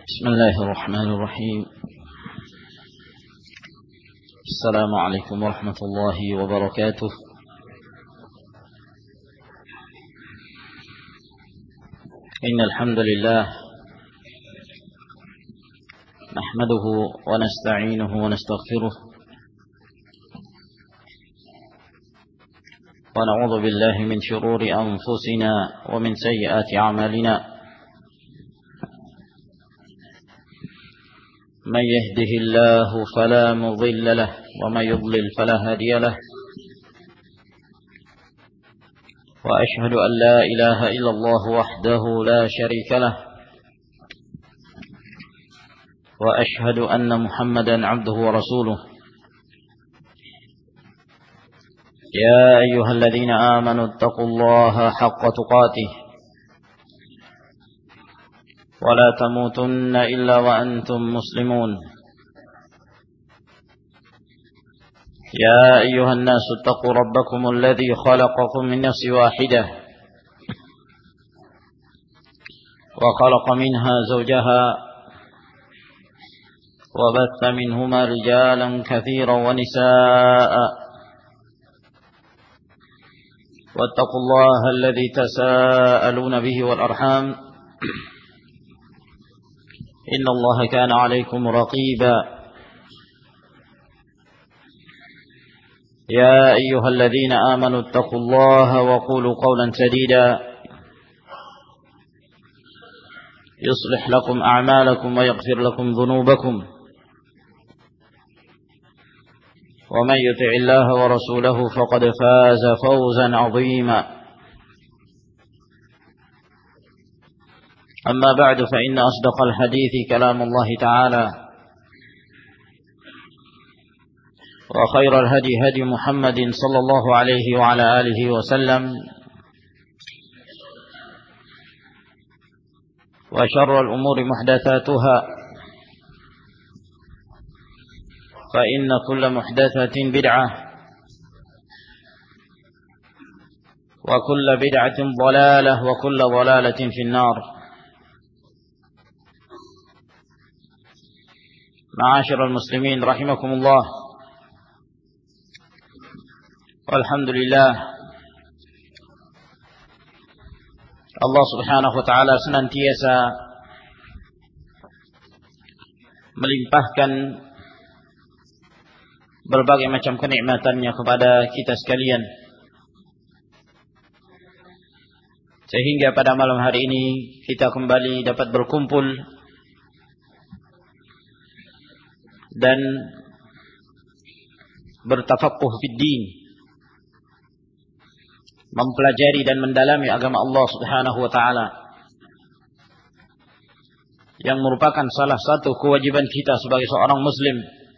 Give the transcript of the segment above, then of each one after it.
بسم الله الرحمن الرحيم. السلام عليكم ورحمة الله وبركاته. إن الحمد لله نحمده ونستعينه ونستغفره ونعوذ بالله من شرور أنفسنا ومن سيئات أعمالنا. من يهده الله فلا مضل له ومن يضلل فلا هادي له. وأشهد أن لا إله إلا الله وحده لا شريك له. وأشهد أن محمدا عبده ورسوله. يا أيها الذين آمنوا اتقوا الله حق تقاته ولا تموتن إلا وأنتم مسلمون. يا أيها الناس اتقوا ربكم الذي خلقكم من نفس واحدة وخلق منها زوجها وبث منهما رجالا كثيرا ونساء. واتقوا الله الذي تساءلون به والأرحام إن الله كان عليكم رقيبا. يا أيها الذين آمنوا اتقوا الله وقولوا قولا سديدا يصلح لكم أعمالكم ويغفر لكم ذنوبكم. ومن يطع الله ورسوله فقد فاز فوزا عظيما. أما بعد فإن أصدق الحديث كلام الله تعالى وخير الهدي هدي محمد صلى الله عليه وعلى آله وسلم وشر الأمور محدثاتها فإن كل محدثة بدعة وكل بدعة ضلالة وكل ضلالة في النار. معاشر المسلمين رحمكم الله. Alhamdulillah, Allah subhanahu wa ta'ala senantiasa melimpahkan berbagai macam kenikmatannya kepada kita sekalian, sehingga pada malam hari ini kita kembali dapat berkumpul dan bertafaqquh fid din, mempelajari dan mendalami agama Allah subhanahu wa ta'ala, yang merupakan salah satu kewajiban kita sebagai seorang muslim,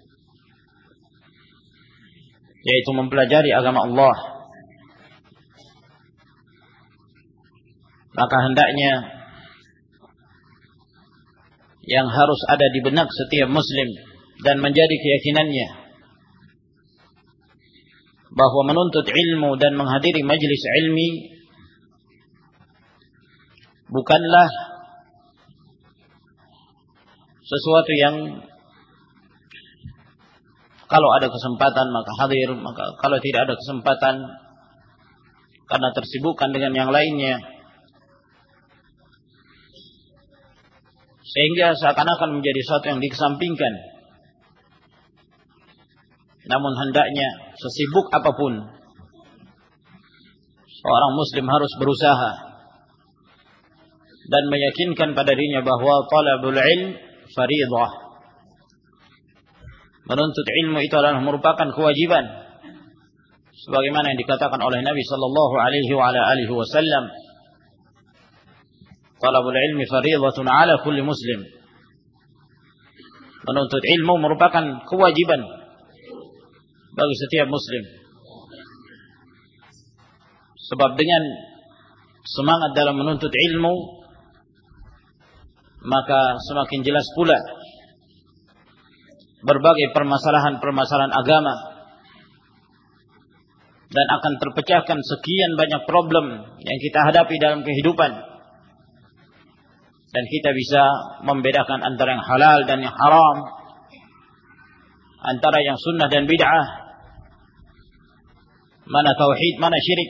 yaitu mempelajari agama Allah. Maka hendaknya yang harus ada di benak setiap muslim dan menjadi keyakinannya bahwa menuntut ilmu dan menghadiri majlis ilmi bukanlah sesuatu yang kalau ada kesempatan maka hadir, maka kalau tidak ada kesempatan karena tersibukkan dengan yang lainnya, sehingga seakan-akan menjadi sesuatu yang dikesampingkan. Namun hendaknya sesibuk apapun seorang muslim harus berusaha dan meyakinkan pada dirinya bahwa talabul ilm fariidah. Menuntut ilmu itu adalah merupakan kewajiban, sebagaimana yang dikatakan oleh Nabi sallallahu alaihi wa ala alihi wasallam, talabul ilmi fariidatun ala kulli muslim. Menuntut ilmu merupakan kewajiban bagi setiap muslim. Sebab dengan semangat dalam menuntut ilmu, maka semakin jelas pula berbagai permasalahan-permasalahan agama dan akan terpecahkan sekian banyak problem yang kita hadapi dalam kehidupan. dan kita bisa membedakan antara yang halal dan yang haram, antara yang sunnah dan bid'ah, mana tauhid, mana syirik,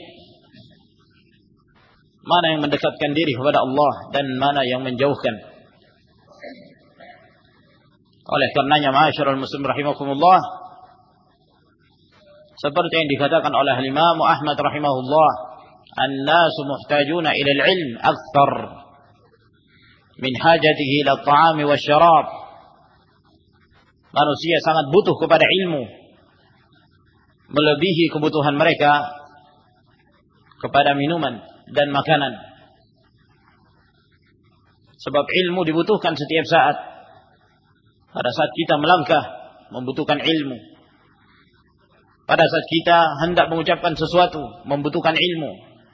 mana yang mendekatkan diri kepada Allah dan mana yang menjauhkan. Oleh karenanya, ma'asyiral muslimin rahimakumullah, seperti yang dikatakan oleh Imam Ahmad rahimahullah, an-nasu muhtajuna ila al-ilm akthar min hajatihi ila at-ta'ami wasyarab. Manusia sangat butuh kepada ilmu melebihi kebutuhan mereka kepada minuman dan makanan. Sebab ilmu dibutuhkan setiap saat. Pada saat kita melangkah membutuhkan ilmu. Pada saat kita hendak mengucapkan sesuatu membutuhkan ilmu.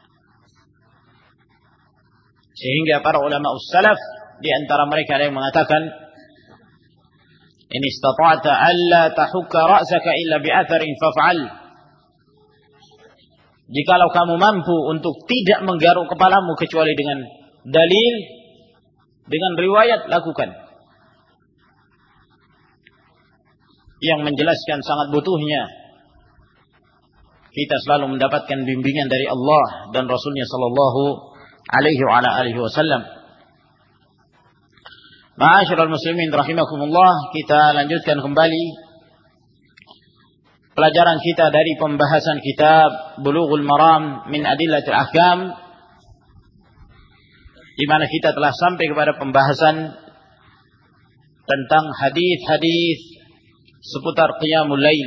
Sehingga para ulama salaf di antara mereka ada yang mengatakan, in istata'ta alla tahukka ra'saka illa bi'atharin faf'al. Jikalau kamu mampu untuk tidak menggaruk kepalamu kecuali dengan dalil, dengan riwayat, lakukan. Yang menjelaskan sangat butuhnya kita selalu mendapatkan bimbingan dari Allah dan Rasulnya sallallahu alaihi wasallam. Ma'asyiral muslimin rahimakumullah, kita lanjutkan kembali pelajaran kita dari pembahasan kitab Bulughul Maram min Adillatil Ahkam, di mana kita telah sampai kepada pembahasan tentang hadis-hadis seputar qiyamul lail,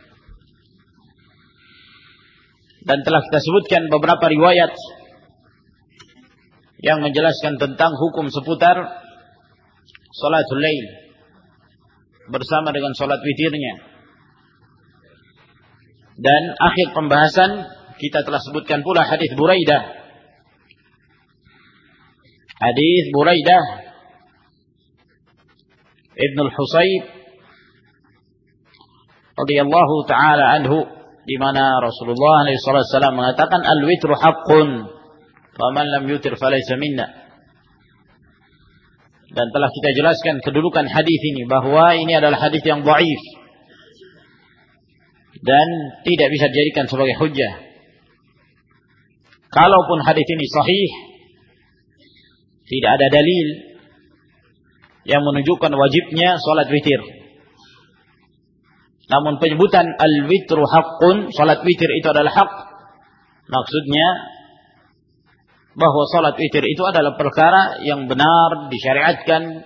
dan telah kita sebutkan beberapa riwayat yang menjelaskan tentang hukum seputar salatul lail bersama dengan salat witirnya. Dan akhir pembahasan kita telah sebutkan pula hadis Buraidah. Hadis Buraidah Ibn al-Husayb radhiyallahu ta'ala anhu, di mana Rasulullah SAW mengatakan al-witru haqqun faman lam yutir falaysa minna. Dan telah kita jelaskan kedudukan hadis ini, bahwa ini adalah hadis yang dhaif dan tidak bisa dijadikan sebagai hujjah. Kalaupun hadis ini sahih, tidak ada dalil yang menunjukkan wajibnya salat witir. Namun penyebutan al-witru haqqun, salat witir itu adalah hak, maksudnya bahwa salat witir itu adalah perkara yang benar, disyariatkan,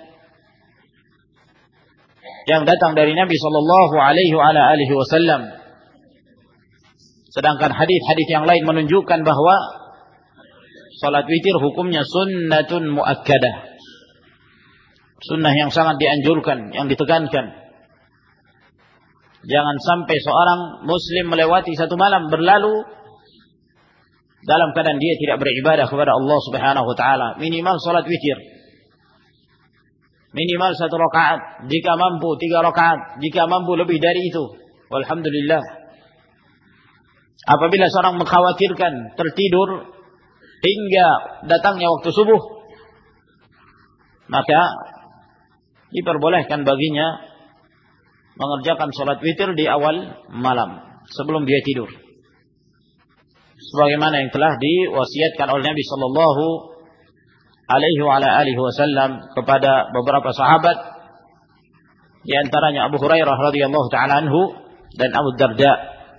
yang datang dari Nabi sallallahu alaihi wasallam. Sedangkan hadis-hadis yang lain menunjukkan bahwa salat witir hukumnya sunnatun muakkadah, sunnah yang sangat dianjurkan, yang ditekankan. Jangan sampai seorang muslim melewati satu malam berlalu dalam keadaan dia tidak beribadah kepada Allah Subhanahu wa taala. Minimal salat witir, minimal 1 rakaat, jika mampu 3 rakaat, jika mampu lebih dari itu, walhamdulillah. Apabila seorang mengkhawatirkan tertidur hingga datangnya waktu subuh, maka diperbolehkan baginya mengerjakan salat witir di awal malam sebelum dia tidur, sebagaimana yang telah diwasiatkan oleh Nabi sallallahu alaihi wasallam kepada beberapa sahabat, di antaranya Abu Hurairah radhiyallahu taala anhu dan Abu Darda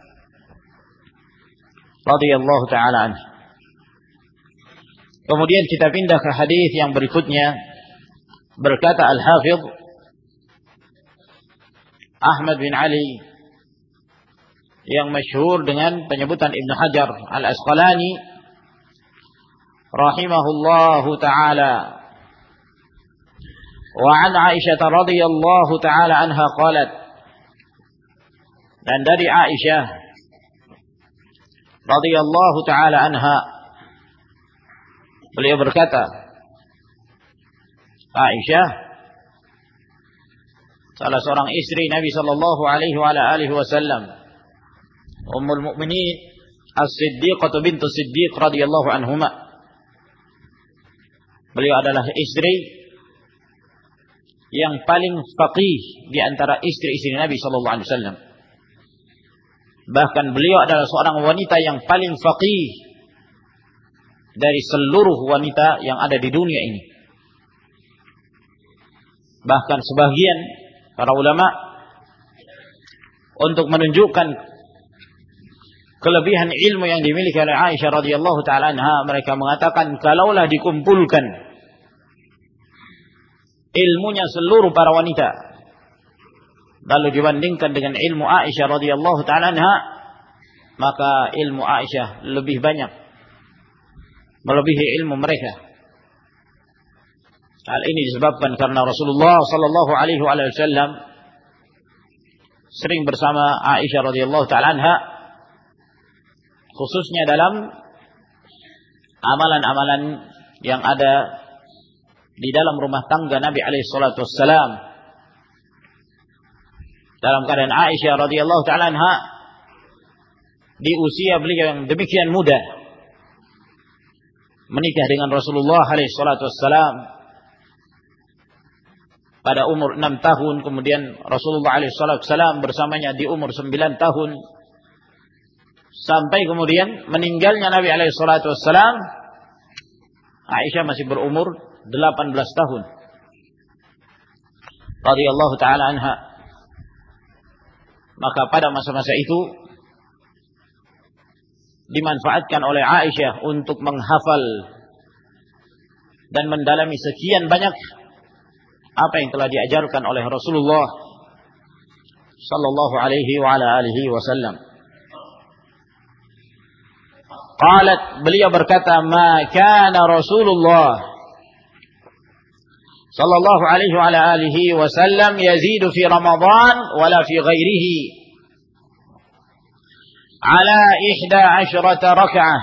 radhiyallahu taala anhu. Kemudian kita pindah ke hadis yang berikutnya. Berkata Al-Hafidh Ahmad bin Ali, yang masyhur dengan penyebutan Ibn Hajar Al-Asqalani rahimahullahu ta'ala, wa an Aisyah radhiyallahu ta'ala anha qalat, dan dari Aisyah radhiyallahu ta'ala anha, beliau berkata, Aisyah salah seorang istri Nabi sallallahu alaihi wasallam, Ummul Mukminin As-Siddiqah bintu Siddiq radhiyallahu anhuma. Beliau adalah istri yang paling faqih di antara istri-istri Nabi sallallahu alaihi wasallam. Bahkan beliau adalah seorang wanita yang paling faqih dari seluruh wanita yang ada di dunia ini. Bahkan sebagian para ulama untuk menunjukkan kelebihan ilmu yang dimiliki oleh Aisyah radhiyallahu taala anha, mereka mengatakan kalaulah dikumpulkan ilmunya seluruh para wanita lalu dibandingkan dengan ilmu Aisyah radhiyallahu taala anha, maka ilmu Aisyah lebih banyak, melebihi ilmu mereka. Hal ini disebabkan karena Rasulullah sallallahu alaihi wasallam sering bersama Aisyah radhiyallahu taala anha, khususnya dalam amalan-amalan yang ada di dalam rumah tangga Nabi alaihi salatu wassalam. Dalam keadaan Aisyah radhiyallahu taala anha di usia beliau yang demikian muda menikah dengan Rasulullah alaihi salatu wassalam pada umur 6 tahun, kemudian Rasulullah alaihi salatu wassalam bersamanya di umur 9 tahun, sampai kemudian meninggalnya Nabi alaihi salatu wassalam, Aisyah masih berumur 18 tahun radhiyallahu taala anha. Maka pada masa-masa itu dimanfaatkan oleh Aisyah untuk menghafal dan mendalami sekian banyak apa yang telah diajarkan oleh Rasulullah sallallahu alaihi wa ala alihi wasallam. Qalat, beliau berkata, ma kana Rasulullah sallallahu alaihi wa ala alihi wasallam yazidu fi Ramadan wala fi ghairihi ala 11 raka'ah.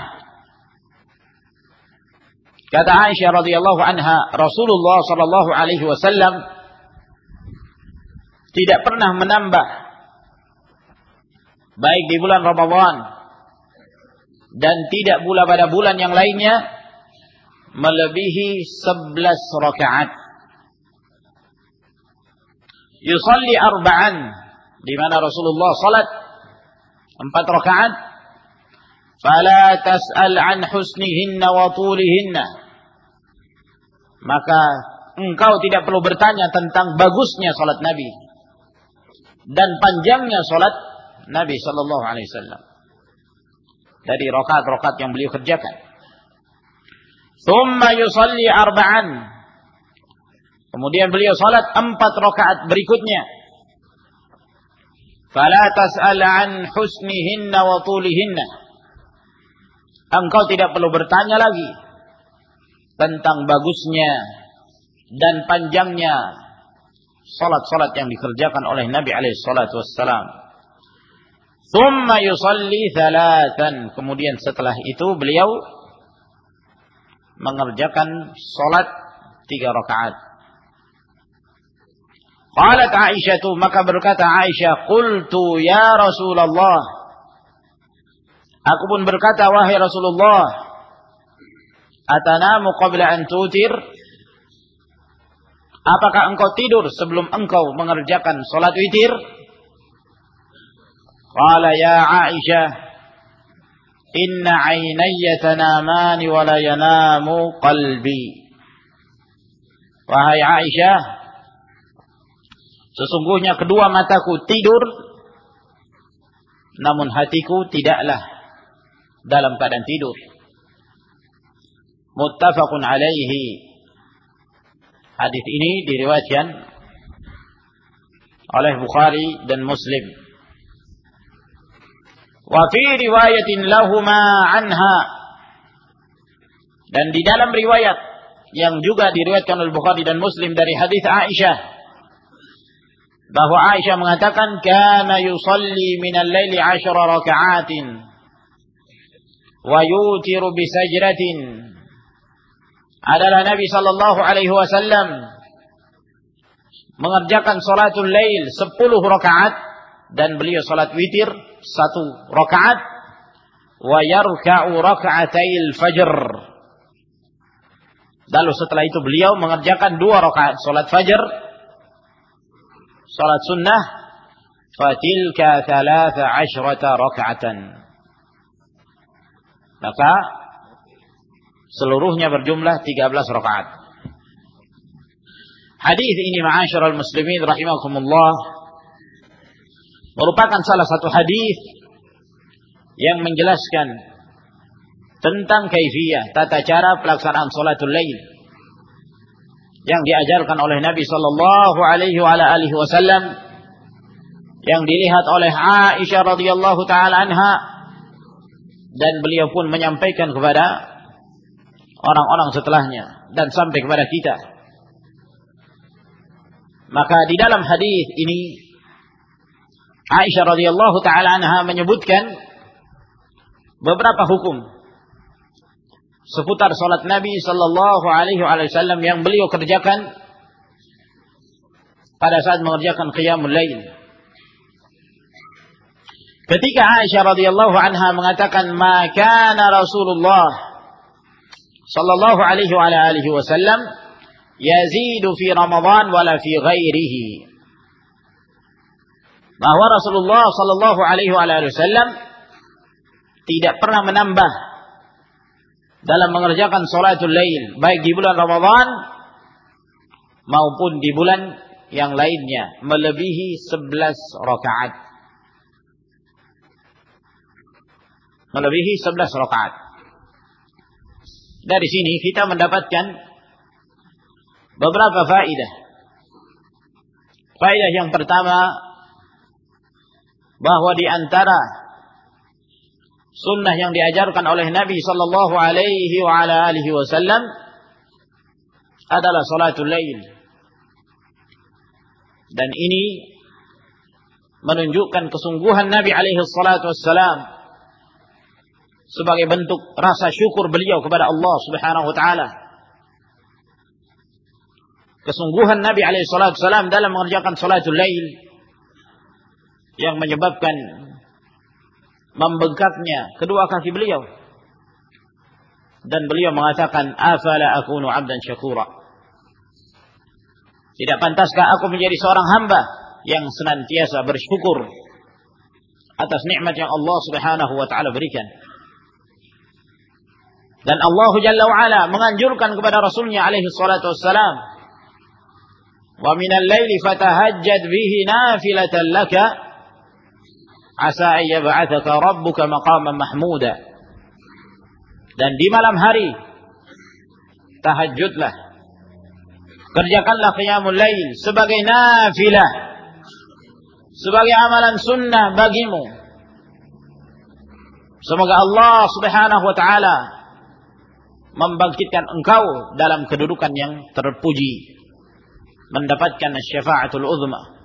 Kata Aisyah radhiyallahu anha, Rasulullah sallallahu alaihi wasallam tidak pernah menambah baik di bulan Ramadan dan tidak pula pada bulan yang lainnya melebihi 11 rakaat. Yusalli arba'an, di mana Rasulullah salat 4 rakaat. Fala tas'al an husnihinna wa tulihinna, maka engkau tidak perlu bertanya tentang bagusnya salat Nabi dan panjangnya salat Nabi sallallahu alaihi wasallam dari rakaat-rakaat yang beliau kerjakan. Thumma yusalli arba'an, kemudian beliau salat 4 rakaat berikutnya. Fala tas'al an husnihinna wa tulihinna, engkau tidak perlu bertanya lagi tentang bagusnya dan panjangnya salat-salat yang dikerjakan oleh Nabi alaihi salatu wassalam. Thumma yusalli thalathan, kemudian setelah itu beliau mengerjakan salat 3 rakaat. Qalat Aisyah, maka berkata Aisyah, qultu ya Rasulullah, aku pun berkata, wahai Rasulullah, atanamu qabla an tutir, apakah engkau tidur sebelum engkau mengerjakan salat witir? Qala ya Aisyah, inna aynayya tanamani wa la yanamu qalbi. Wahai Aisyah, sesungguhnya kedua mataku tidur, namun hatiku tidaklah dalam keadaan tidur. Muttafaqun alaihi. Hadis ini diriwayatkan oleh Bukhari dan Muslim. Wa fi riwayatin lahuma anha, dan di dalam riwayat yang juga diriwayatkan oleh Bukhari dan Muslim dari hadis Aisyah, bahwa Aisyah mengatakan kana yusalli minal laili 10 raka'atin wa yutiru bi sajratin, adalah Nabi sallallahu alaihi wasallam mengerjakan salatul lail 10 rakaat dan beliau salat witir 1 rakaat, wa yarka'u raka'atail fajr, Lalu setelah itu beliau mengerjakan 2 rakaat salat fajar, salat sunnah, fatilka 13 raka'atan. Maka seluruhnya berjumlah 13 rakaat. Hadis ini ma'asyiral muslimin rahimakumullah merupakan salah satu hadis yang menjelaskan tentang kaifiyah, tata cara pelaksanaan salatul lail yang diajarkan oleh Nabi sallallahu alaihi wasallam, yang dilihat oleh Aisyah radhiyallahu taala anha, dan beliau pun menyampaikan kepada orang-orang setelahnya dan sampai kepada kita. Maka di dalam hadis ini Aisyah radhiyallahu taala anha menyebutkan beberapa hukum seputar salat Nabi sallallahu alaihi wasallam yang beliau kerjakan pada saat mengerjakan qiyamul lail. Ketika Aisyah radhiyallahu anha mengatakan, "Ma kana Rasulullah sallallahu alaihi wasallam yazidu fi Ramadan wala fi ghairihi." Bahwa Rasulullah sallallahu alaihi wasallam tidak pernah menambah dalam mengerjakan salatul lail, baik di bulan Ramadan maupun di bulan yang lainnya, melebihi 11 rakaat. Melebihi 11 rakaat. Dari sini kita mendapatkan beberapa faedah. Faedah yang pertama, bahwa di antara sunnah yang diajarkan oleh Nabi sallallahu alaihi wasallam adalah salatul lail. Dan ini menunjukkan kesungguhan Nabi alaihi salatu wassalam sebagai bentuk rasa syukur beliau kepada Allah Subhanahu wa taala. Kesungguhan Nabi alaihi salatu wassalam dalam mengerjakan salatul lail yang menyebabkan membengkaknya kedua kaki beliau, dan beliau mengatakan, afala akunu 'abdan syakura, tidak pantaskah aku menjadi seorang hamba yang senantiasa bersyukur atas nikmat yang Allah Subhanahu wa taala berikan. Dan Allah Jalla wa Ala menganjurkan kepada Rasulnya alaihi salatu wassalam, wa minal laili fatahajjad bihi nafilatan laka asa ayyab'atsaka rabbuka maqaman mahmuda. Dan di malam hari tahajudlah, kerjakanlah qiyamul lail sebagai nafilah, sebagai amalan sunnah bagimu. Semoga Allah Subhanahu wa taala membangkitkan engkau dalam kedudukan yang terpuji, mendapatkan syafaatul uzma.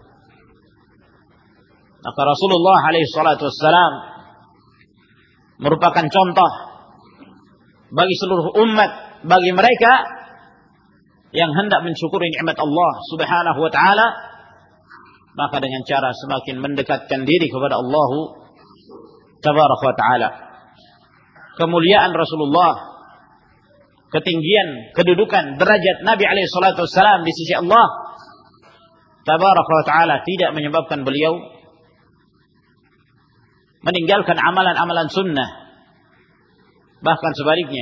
Maka Rasulullah alaihi salatu wassalam merupakan contoh bagi seluruh umat, bagi mereka yang hendak mensyukuri nikmat Allah Subhanahu wa taala, maka dengan cara semakin mendekatkan diri kepada Allah tabaraka wa taala. Kemuliaan Rasulullah, ketinggian kedudukan derajat Nabi alaihi salatu wassalam di sisi Allah tabaraka wa taala tidak menyebabkan beliau meninggalkan amalan-amalan sunnah, bahkan sebaliknya.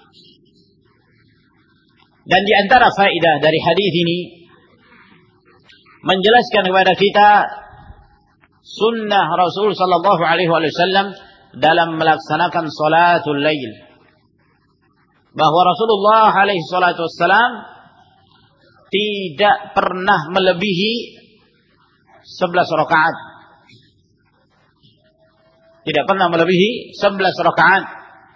Dan di antara faedah dari hadis ini menjelaskan kepada kita sunnah Rasul sallallahu alaihi wasallam dalam melaksanakan salatul lail, bahwa Rasulullah alaihi salatu wassalam tidak pernah melebihi 11 rakaat. Tidak pernah melebihi 11 rakaat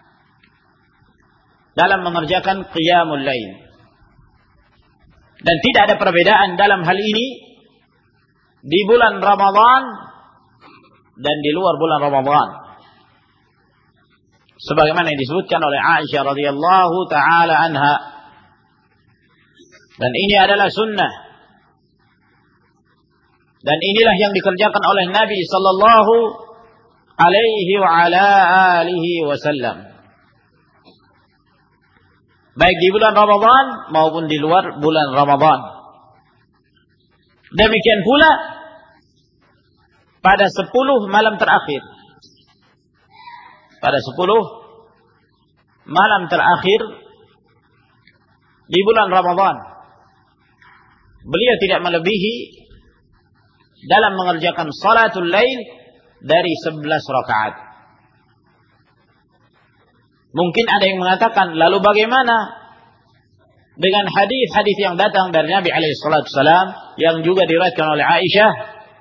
dalam mengerjakan qiyamul lail. Dan tidak ada perbedaan dalam hal ini di bulan Ramadan dan di luar bulan Ramadan. Sebagaimana yang disebutkan oleh Aisyah radhiyallahu taala anha. Dan ini adalah sunnah. Dan inilah yang dikerjakan oleh Nabi sallallahu alaihi wa ala alihi wasallam. baik di bulan Ramadan maupun di luar bulan Ramadan. Demikian pula pada 10 malam terakhir. Pada 10 malam terakhir di bulan Ramadan, beliau tidak melebihi dalam mengerjakan salatul lail dari 11 rakaat. Mungkin ada yang mengatakan, lalu bagaimana dengan hadis-hadis yang datang dari Nabi SAW yang juga diriwayatkan oleh Aisyah?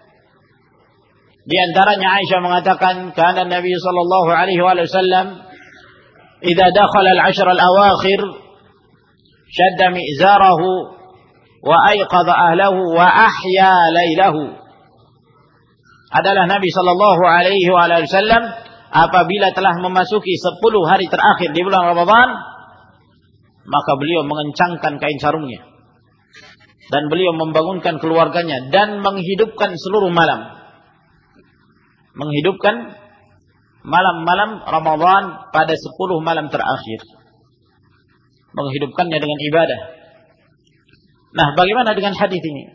Di antaranya Aisyah mengatakan, kana Nabi sallallahu alaihi wasallam idza dakhala al-'ashr al-awakhir shadda mi'zarahu wa ayqadha ahlahu wa ahya lailahu. Adalah Nabi sallallahu alaihi wasallam apabila telah memasuki 10 hari terakhir di bulan Ramadan, maka beliau mengencangkan kain sarungnya dan beliau membangunkan keluarganya dan menghidupkan seluruh malam. Menghidupkan malam-malam Ramadan pada 10 malam terakhir. Menghidupkannya dengan ibadah. Nah, bagaimana dengan hadis ini?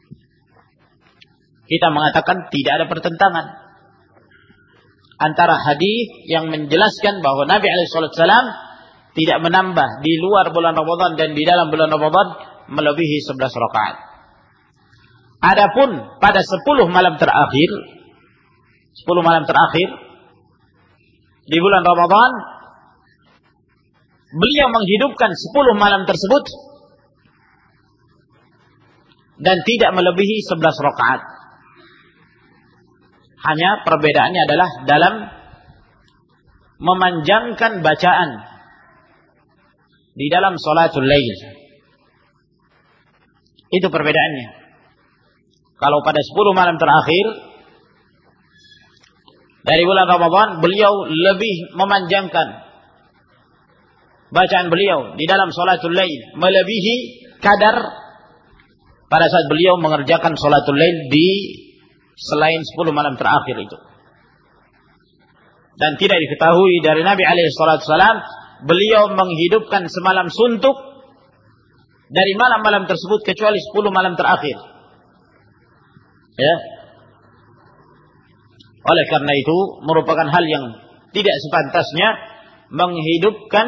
Kita mengatakan tidak ada pertentangan antara hadis yang menjelaskan bahwa Nabi SAW tidak menambah di luar bulan Ramadan dan di dalam bulan Ramadan melebihi 11 rakaat. Adapun pada 10 malam terakhir di bulan Ramadan, beliau menghidupkan 10 malam tersebut dan tidak melebihi 11 rakaat. Hanya perbedaannya adalah dalam memanjangkan bacaan di dalam salatul lail. Itu perbedaannya. Kalau pada 10 malam terakhir dari bulan Ramadan, beliau lebih memanjangkan bacaan beliau di dalam salatul lail, melebihi kadar pada saat beliau mengerjakan salatul lail di selain 10 malam terakhir itu. Dan tidak diketahui dari Nabi SAW, beliau menghidupkan semalam suntuk dari malam-malam tersebut kecuali 10 malam terakhir. Ya. Oleh karena itu merupakan hal yang tidak sepantasnya menghidupkan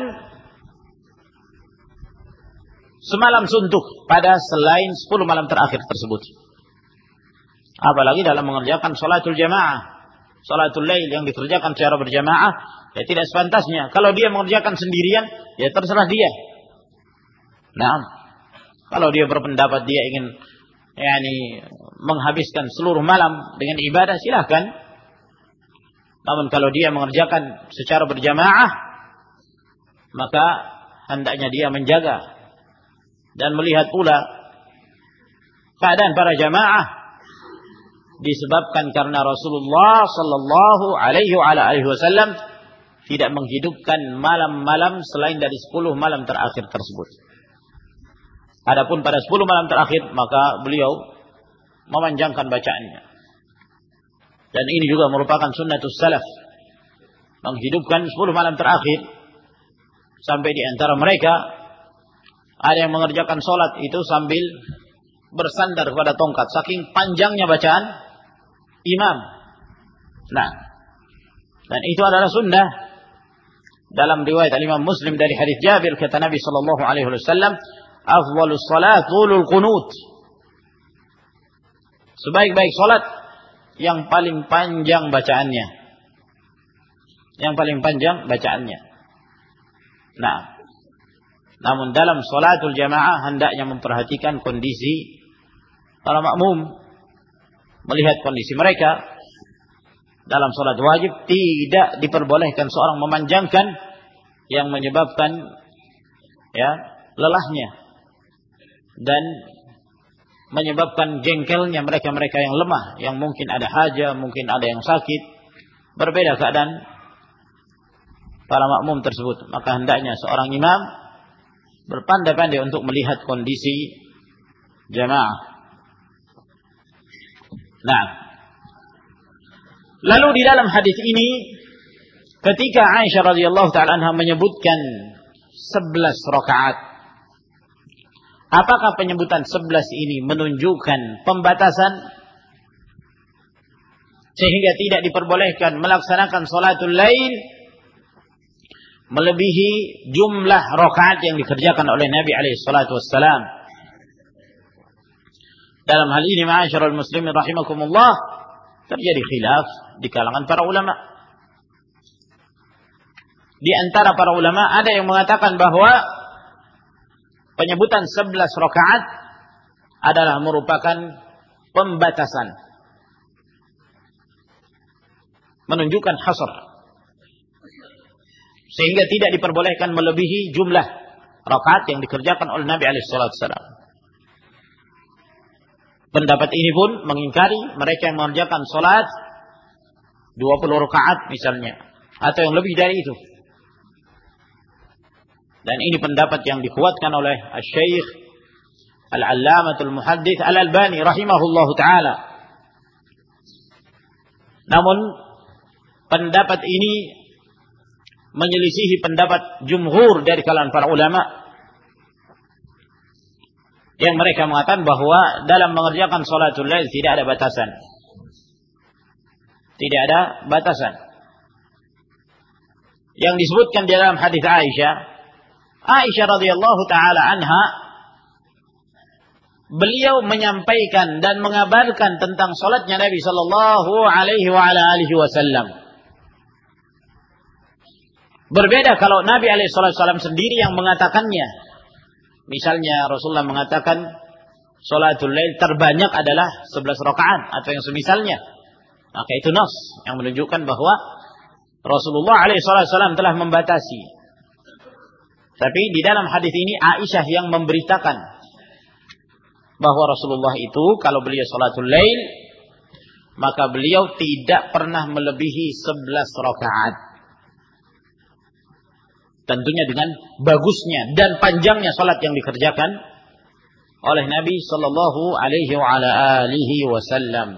semalam suntuk pada selain 10 malam terakhir tersebut. Apalagi dalam mengerjakan salatul jamaah, salatul lail yang dikerjakan secara berjamaah, ya tidak sepantasnya. Kalau dia mengerjakan sendirian, ya terserah dia. Nah, kalau dia berpendapat dia ingin menghabiskan seluruh malam dengan ibadah, silahkan. Namun kalau dia mengerjakan secara berjamaah, maka hendaknya dia menjaga dan melihat pula keadaan para jamaah, disebabkan karena Rasulullah sallallahu alaihi wasallam tidak menghidupkan malam-malam selain dari 10 malam terakhir tersebut. Adapun pada 10 malam terakhir, maka beliau memanjangkan bacaannya. Dan ini juga merupakan sunnatus salaf, menghidupkan 10 malam terakhir. Sampai di antara mereka ada yang mengerjakan sholat itu sambil bersandar kepada tongkat, saking panjangnya bacaan imam. Nah, dan itu adalah sunnah. Dalam riwayat Imam Muslim dari hadis Jabir, kata Nabi sallallahu alaihi wasallam, afdhalus salat tulul qunut. Sebaik-baik salat yang paling panjang bacaannya. Yang paling panjang bacaannya. Nah, namun dalam salatul jamaah hendaknya memperhatikan kondisi para makmum, melihat kondisi mereka. Dalam salat wajib tidak diperbolehkan seorang memanjangkan yang menyebabkan lelahnya dan menyebabkan jengkelnya mereka-mereka yang lemah, yang mungkin ada haja, mungkin ada yang sakit. Berbeda keadaan para makmum tersebut. Maka hendaknya seorang imam berpandai-pandai untuk melihat kondisi jamaah. Nah, lalu di dalam hadis ini, ketika Aisyah radhiyallahu taala anha menyebutkan 11 rakaat. Apakah penyebutan 11 ini menunjukkan pembatasan sehingga tidak diperbolehkan melaksanakan salatul lail melebihi jumlah rakaat yang dikerjakan oleh Nabi alaihi salatu wassalam? Dalam hal ini ma'asyiral muslimin rahimakumullah, terjadi khilaf di kalangan para ulama. Di antara para ulama ada yang mengatakan bahwa penyebutan 11 rakaat adalah merupakan pembatasan, menunjukkan hasr, sehingga tidak diperbolehkan melebihi jumlah rakaat yang dikerjakan oleh Nabi alaihi salatu wasallam. Pendapat ini pun mengingkari mereka yang mengerjakan salat 20 rakaat misalnya, atau yang lebih dari itu. Dan ini pendapat yang dikuatkan oleh Syekh Al-Allamatul Muhaddits Al-Albani rahimahullahu taala. Namun pendapat ini menyelisihi pendapat jumhur dari kalangan para ulama yang mereka mengatakan bahwa dalam mengerjakan salatul lail tidak ada batasan. Tidak ada batasan. Yang disebutkan di dalam hadis Aisyah radhiyallahu taala anha, beliau menyampaikan dan mengabarkan tentang salatnya Nabi sallallahu alaihi wasallam. Berbeda kalau Nabi alaihi wasallam sendiri yang mengatakannya. Misalnya Rasulullah mengatakan salatul lail terbanyak adalah 11 rakaat atau yang semisalnya. Maka itu nas yang menunjukkan bahwa Rasulullah alaihi wasallam telah membatasi. Tapi di dalam hadis ini Aisyah yang memberitakan bahwa Rasulullah itu kalau beliau salatul lail maka beliau tidak pernah melebihi 11 rakaat. Tentunya dengan bagusnya dan panjangnya salat yang dikerjakan oleh Nabi sallallahu alaihi wa ala alihi wasallam.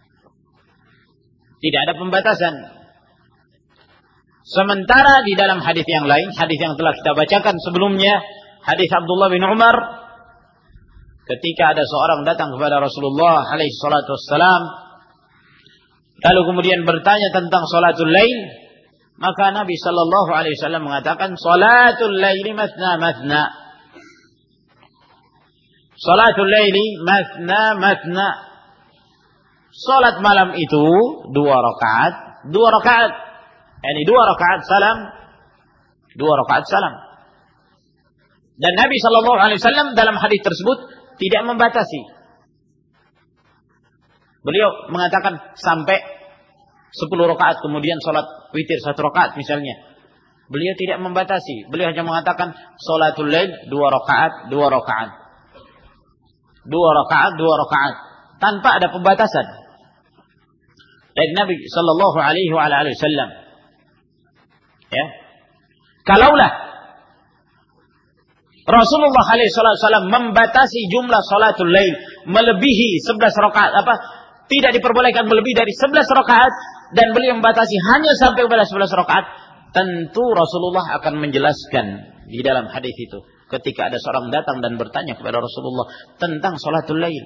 Tidak ada pembatasan. Sementara di dalam hadis yang lain, hadis yang telah kita bacakan sebelumnya, hadis Abdullah bin Umar, ketika ada seorang datang kepada Rasulullah alaihi salatu wassalam, lalu kemudian bertanya tentang salatul lail, maka Nabi sallallahu alaihi wasallam mengatakan salatul laili mathna mathna. Salatul laili mathna mathna. Salat malam itu 2 rakaat, 2 rakaat. Yani 2 rakaat salam, 2 rakaat salam. Dan Nabi sallallahu alaihi wasallam dalam hadis tersebut tidak membatasi. Beliau mengatakan sampai 10 rakaat kemudian salat witir 1 rakaat misalnya. Beliau tidak membatasi. Beliau hanya mengatakan salatul lail 2 rakaat, 2 rakaat. 2 rakaat, 2 rakaat tanpa ada pembatasan. Dari Nabi sallallahu alaihi wasallam. Ya. Kalaulah Rasulullah alaihi wasallam membatasi jumlah salatul lail melebihi 11 rakaat tidak diperbolehkan melebihi dari 11 rakaat dan beliau membatasi hanya sampai pada 11 rakaat, tentu Rasulullah akan menjelaskan di dalam hadis itu ketika ada seorang datang dan bertanya kepada Rasulullah tentang salatul lail.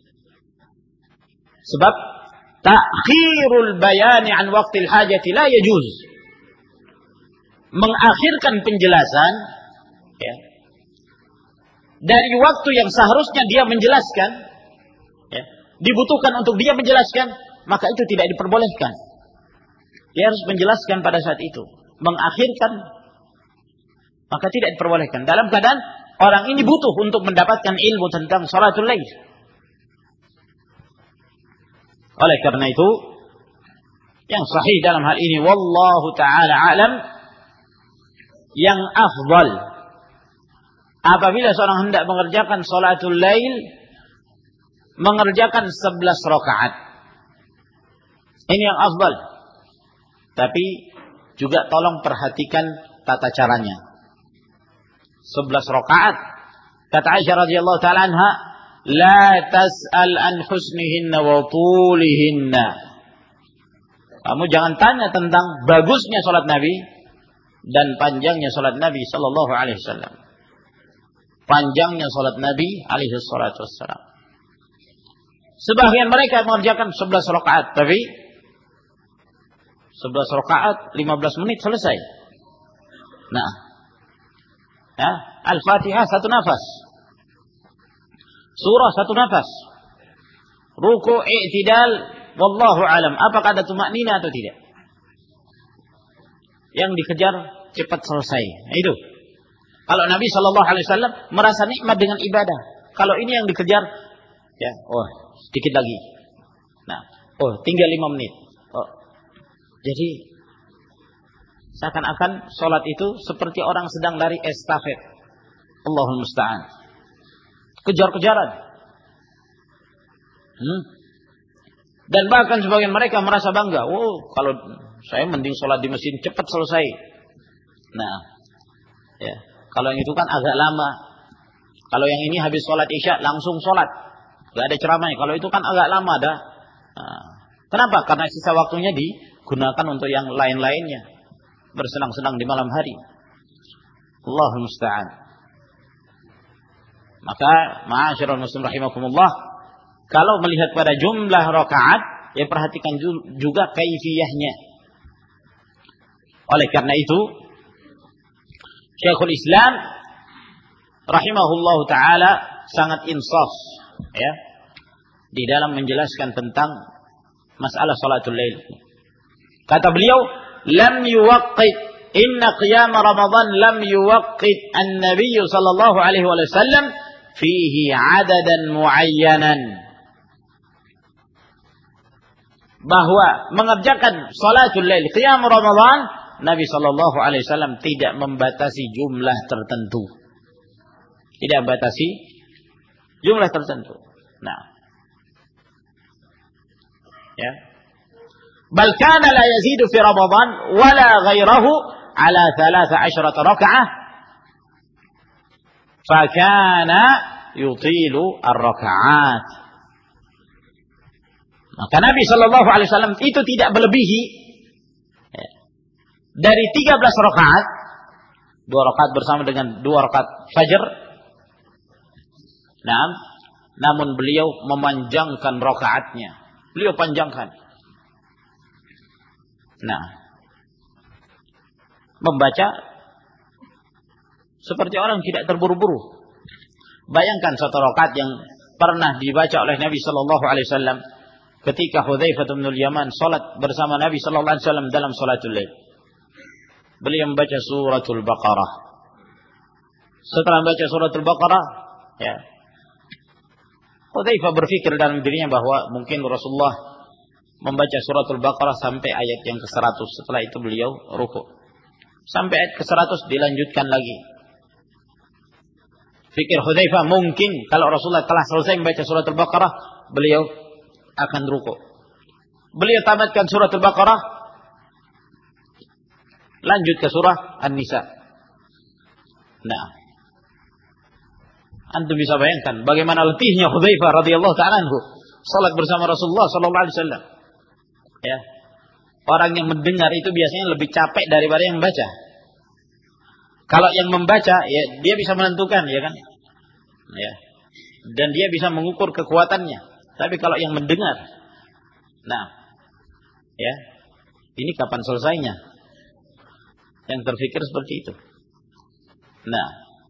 Sebab ta'khirul bayani an waqtil hajati la yajuz. Mengakhirkan penjelasan ya, dari waktu yang seharusnya dia menjelaskan ya, dibutuhkan untuk dia menjelaskan, maka itu tidak diperbolehkan. Dia harus menjelaskan pada saat itu. Mengakhirkan maka tidak diperbolehkan. Dalam keadaan orang ini butuh untuk mendapatkan ilmu tentang salatul lail. Oleh karena itu yang sahih dalam hal ini wallahu taala alam, yang afdal apabila seorang hendak mengerjakan salatul lail mengerjakan 11 rakaat. Ini yang afdal. Tapi juga tolong perhatikan tata caranya. 11 rakaat. Kata Aisyah radhiyallahu taala anha, la tas'al an husnihinna wa tulihinna. Kamu jangan tanya tentang bagusnya salat Nabi dan panjangnya salat Nabi sallallahu alaihi wasallam. Panjangnya salat Nabi alaihi salatu wassalam. Sebagian mereka mengerjakan 11 rakaat, tapi 11 rakaat 15 menit selesai. Nah, ya, Al-Fatihah 1 nafas. Surah 1 nafas. Ruku', i'tidal, wallahu alam. Apakah ada tumaknina atau tidak? Yang dikejar cepat selesai. Nah, itu. Kalau Nabi sallallahu alaihi wasallam merasa nikmat dengan ibadah. Kalau ini yang dikejar, ya, sedikit lagi. Nah, tinggal 5 menit. Jadi seakan-akan sholat itu seperti orang sedang lari estafet. Allahul musta'an. Kejar-kejaran. Dan bahkan sebagian mereka merasa bangga. Kalau saya mending sholat di mesin cepat selesai. Nah, ya. Kalau yang itu kan agak lama. Kalau yang ini habis sholat isya langsung sholat. Gak ada ceramahnya. Kalau itu kan agak lama dah. Kenapa? Karena sisa waktunya digunakan untuk yang lain-lainnya. Bersenang-senang di malam hari. Allahul musta'an. Maka ma'asyiral muslimin rahimakumullah, kalau melihat pada jumlah rakaat, ya perhatikan juga kaifiyahnya. Oleh karena itu, Syekhul Islam rahimahullahu taala sangat insaf, ya, di dalam menjelaskan tentang masalah salatul lail. Kata beliau, lam yuwaqqit, inna qiyam Ramadan lam yuwaqqit an-nabiy sallallahu alaihi wasallam fihi adadan muayyanan. Bahwa mengerjakan salatul lail, qiyam Ramadan, Nabi sallallahu alaihi wasallam tidak membatasi jumlah tertentu. Tidak membatasi jumlah tertentu. Nah, ya. Bal kana la yazidu fi Ramadan wala ghairahu ala 13 raka'ah. Fa kana yutilu ar-raka'at. Maka Nabi sallallahu alaihi wasallam itu tidak melebihi dari 13 rakaat, 2 rakaat bersama dengan 2 rakaat fajr. Nah, namun beliau memanjangkan rakaatnya. Beliau panjangkan. Nah, membaca seperti orang tidak terburu-buru. Bayangkan 1 rakaat yang pernah dibaca oleh Nabi sallallahu alaihi wasallam ketika Hudzaifah bin Al-Yaman salat bersama Nabi sallallahu alaihi wasallam dalam salatul lail. Beliau membaca suratul Baqarah. Setelah membaca suratul Baqarah, ya, Hudzaifah berpikir dalam dirinya bahwa mungkin Rasulullah membaca suratul Baqarah sampai ayat yang ke-100. Setelah itu beliau ruku'. Sampai ayat ke-100 dilanjutkan lagi. Fikir Hudzaifah, mungkin kalau Rasulullah telah selesai membaca suratul Baqarah, beliau akan ruku'. Beliau tamatkan suratul Baqarah, lanjut ke surah An-Nisa. Nah, antum bisa bayangkan bagaimana letihnya Hudzaifah radhiyallahu ta'ala anhu salat bersama Rasulullah sallallahu alaihi wasallam. Ya. Orang yang mendengar itu biasanya lebih capek daripada yang membaca. Kalau yang membaca, ya dia bisa menentukan, ya kan? Ya. Dan dia bisa mengukur kekuatannya. Tapi kalau yang mendengar, nah, ya, ini kapan selesainya? Yang terfikir seperti itu. Nah,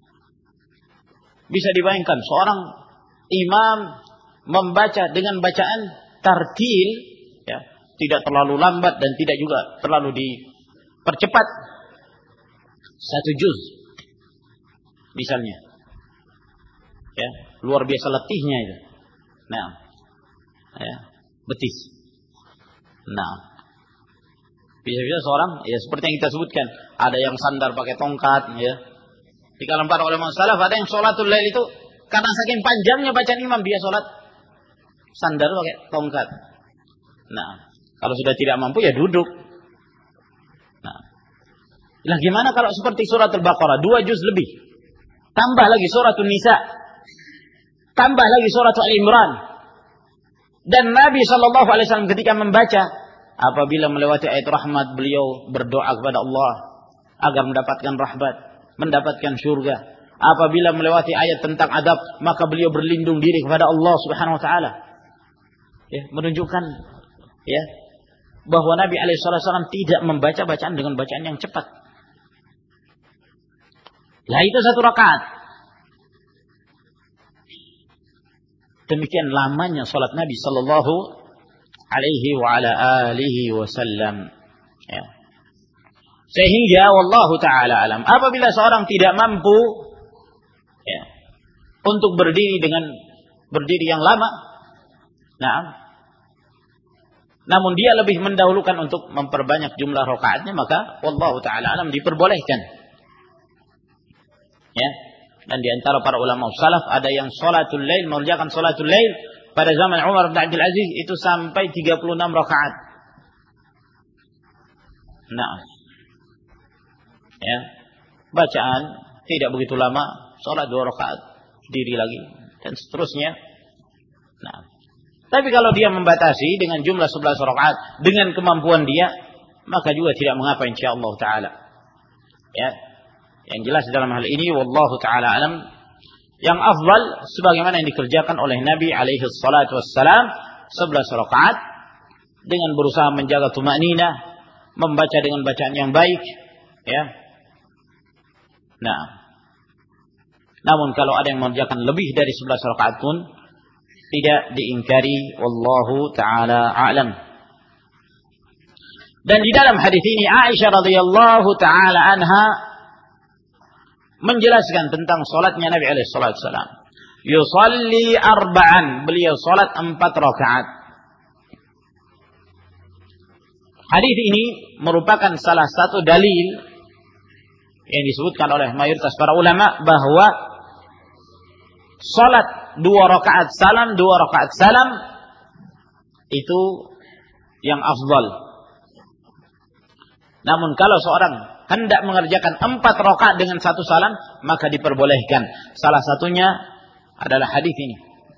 bisa dibayangkan seorang imam membaca dengan bacaan tartil, ya, tidak terlalu lambat dan tidak juga terlalu dipercepat. 1 juz misalnya, ya, luar biasa letihnya itu. Nah, ya, betis. Nah, bisa-bisa seorang, ya seperti yang kita sebutkan, ada yang sandar pakai tongkat, ya. Di kalangan para ulama salaf ada yang sholatul lail itu karena saking panjangnya bacaan imam dia sholat sandar pakai tongkat. Nah, kalau sudah tidak mampu ya duduk. Nah, lah gimana kalau seperti suratul Baqarah 2 juz lebih, tambah lagi suratul Nisa, tambah lagi suratul Al-Imran. Dan Nabi sallallahu alaihi wasallam ketika membaca, apabila melewati ayat rahmat beliau berdoa kepada Allah. agar mendapatkan rahmat, mendapatkan surga. Apabila melewati ayat tentang adab, maka beliau berlindung diri kepada Allah Subhanahu wa taala. Ya, menunjukkan ya bahwa Nabi alaihi wasallam tidak membaca bacaan dengan bacaan yang cepat. Lah itu 1 rakaat. Demikian lamanya salat Nabi sallallahu alaihi wa ala alihi wasallam. Ya. Sehingga wallahu taala alam, apabila seorang tidak mampu ya, untuk berdiri yang lama, namun dia lebih mendahulukan untuk memperbanyak jumlah rakaatnya, maka wallahu taala alam diperbolehkan. Ya. Dan di antara para ulama salaf ada yang salatul lail, mengerjakan salatul lail pada zaman Umar bin Abdul Aziz itu sampai 36 rakaat. Ya. Bacaan tidak begitu lama, salat 2 rakaat, diri lagi dan seterusnya. Tapi kalau dia membatasi dengan jumlah 11 rakaat dengan kemampuan dia, maka juga tidak mengapa insyaallah taala. Ya. Yang jelas dalam hal ini wallahu taala alam, yang afdal sebagaimana yang dikerjakan oleh Nabi alaihi salatu wassalam 11 rakaat dengan berusaha menjaga tumaninah, membaca dengan bacaan yang baik, ya. Namun kalau ada yang mengerjakan lebih dari 11 rakaat pun tidak diingkari wallahu taala a'lam. Dan di dalam hadis ini Aisyah radhiyallahu taala anha menjelaskan tentang salatnya Nabi alaihi salatu wasallam. Yusalli 4, beliau salat 4 rakaat. Hadis ini merupakan salah satu dalil yang disebutkan oleh mayoritas para ulama bahwa salat 2 rakaat salam, 2 rakaat salam itu yang afdal. Namun kalau seorang hendak mengerjakan 4 rakaat dengan 1 salam, maka diperbolehkan. Salah satunya adalah hadis ini.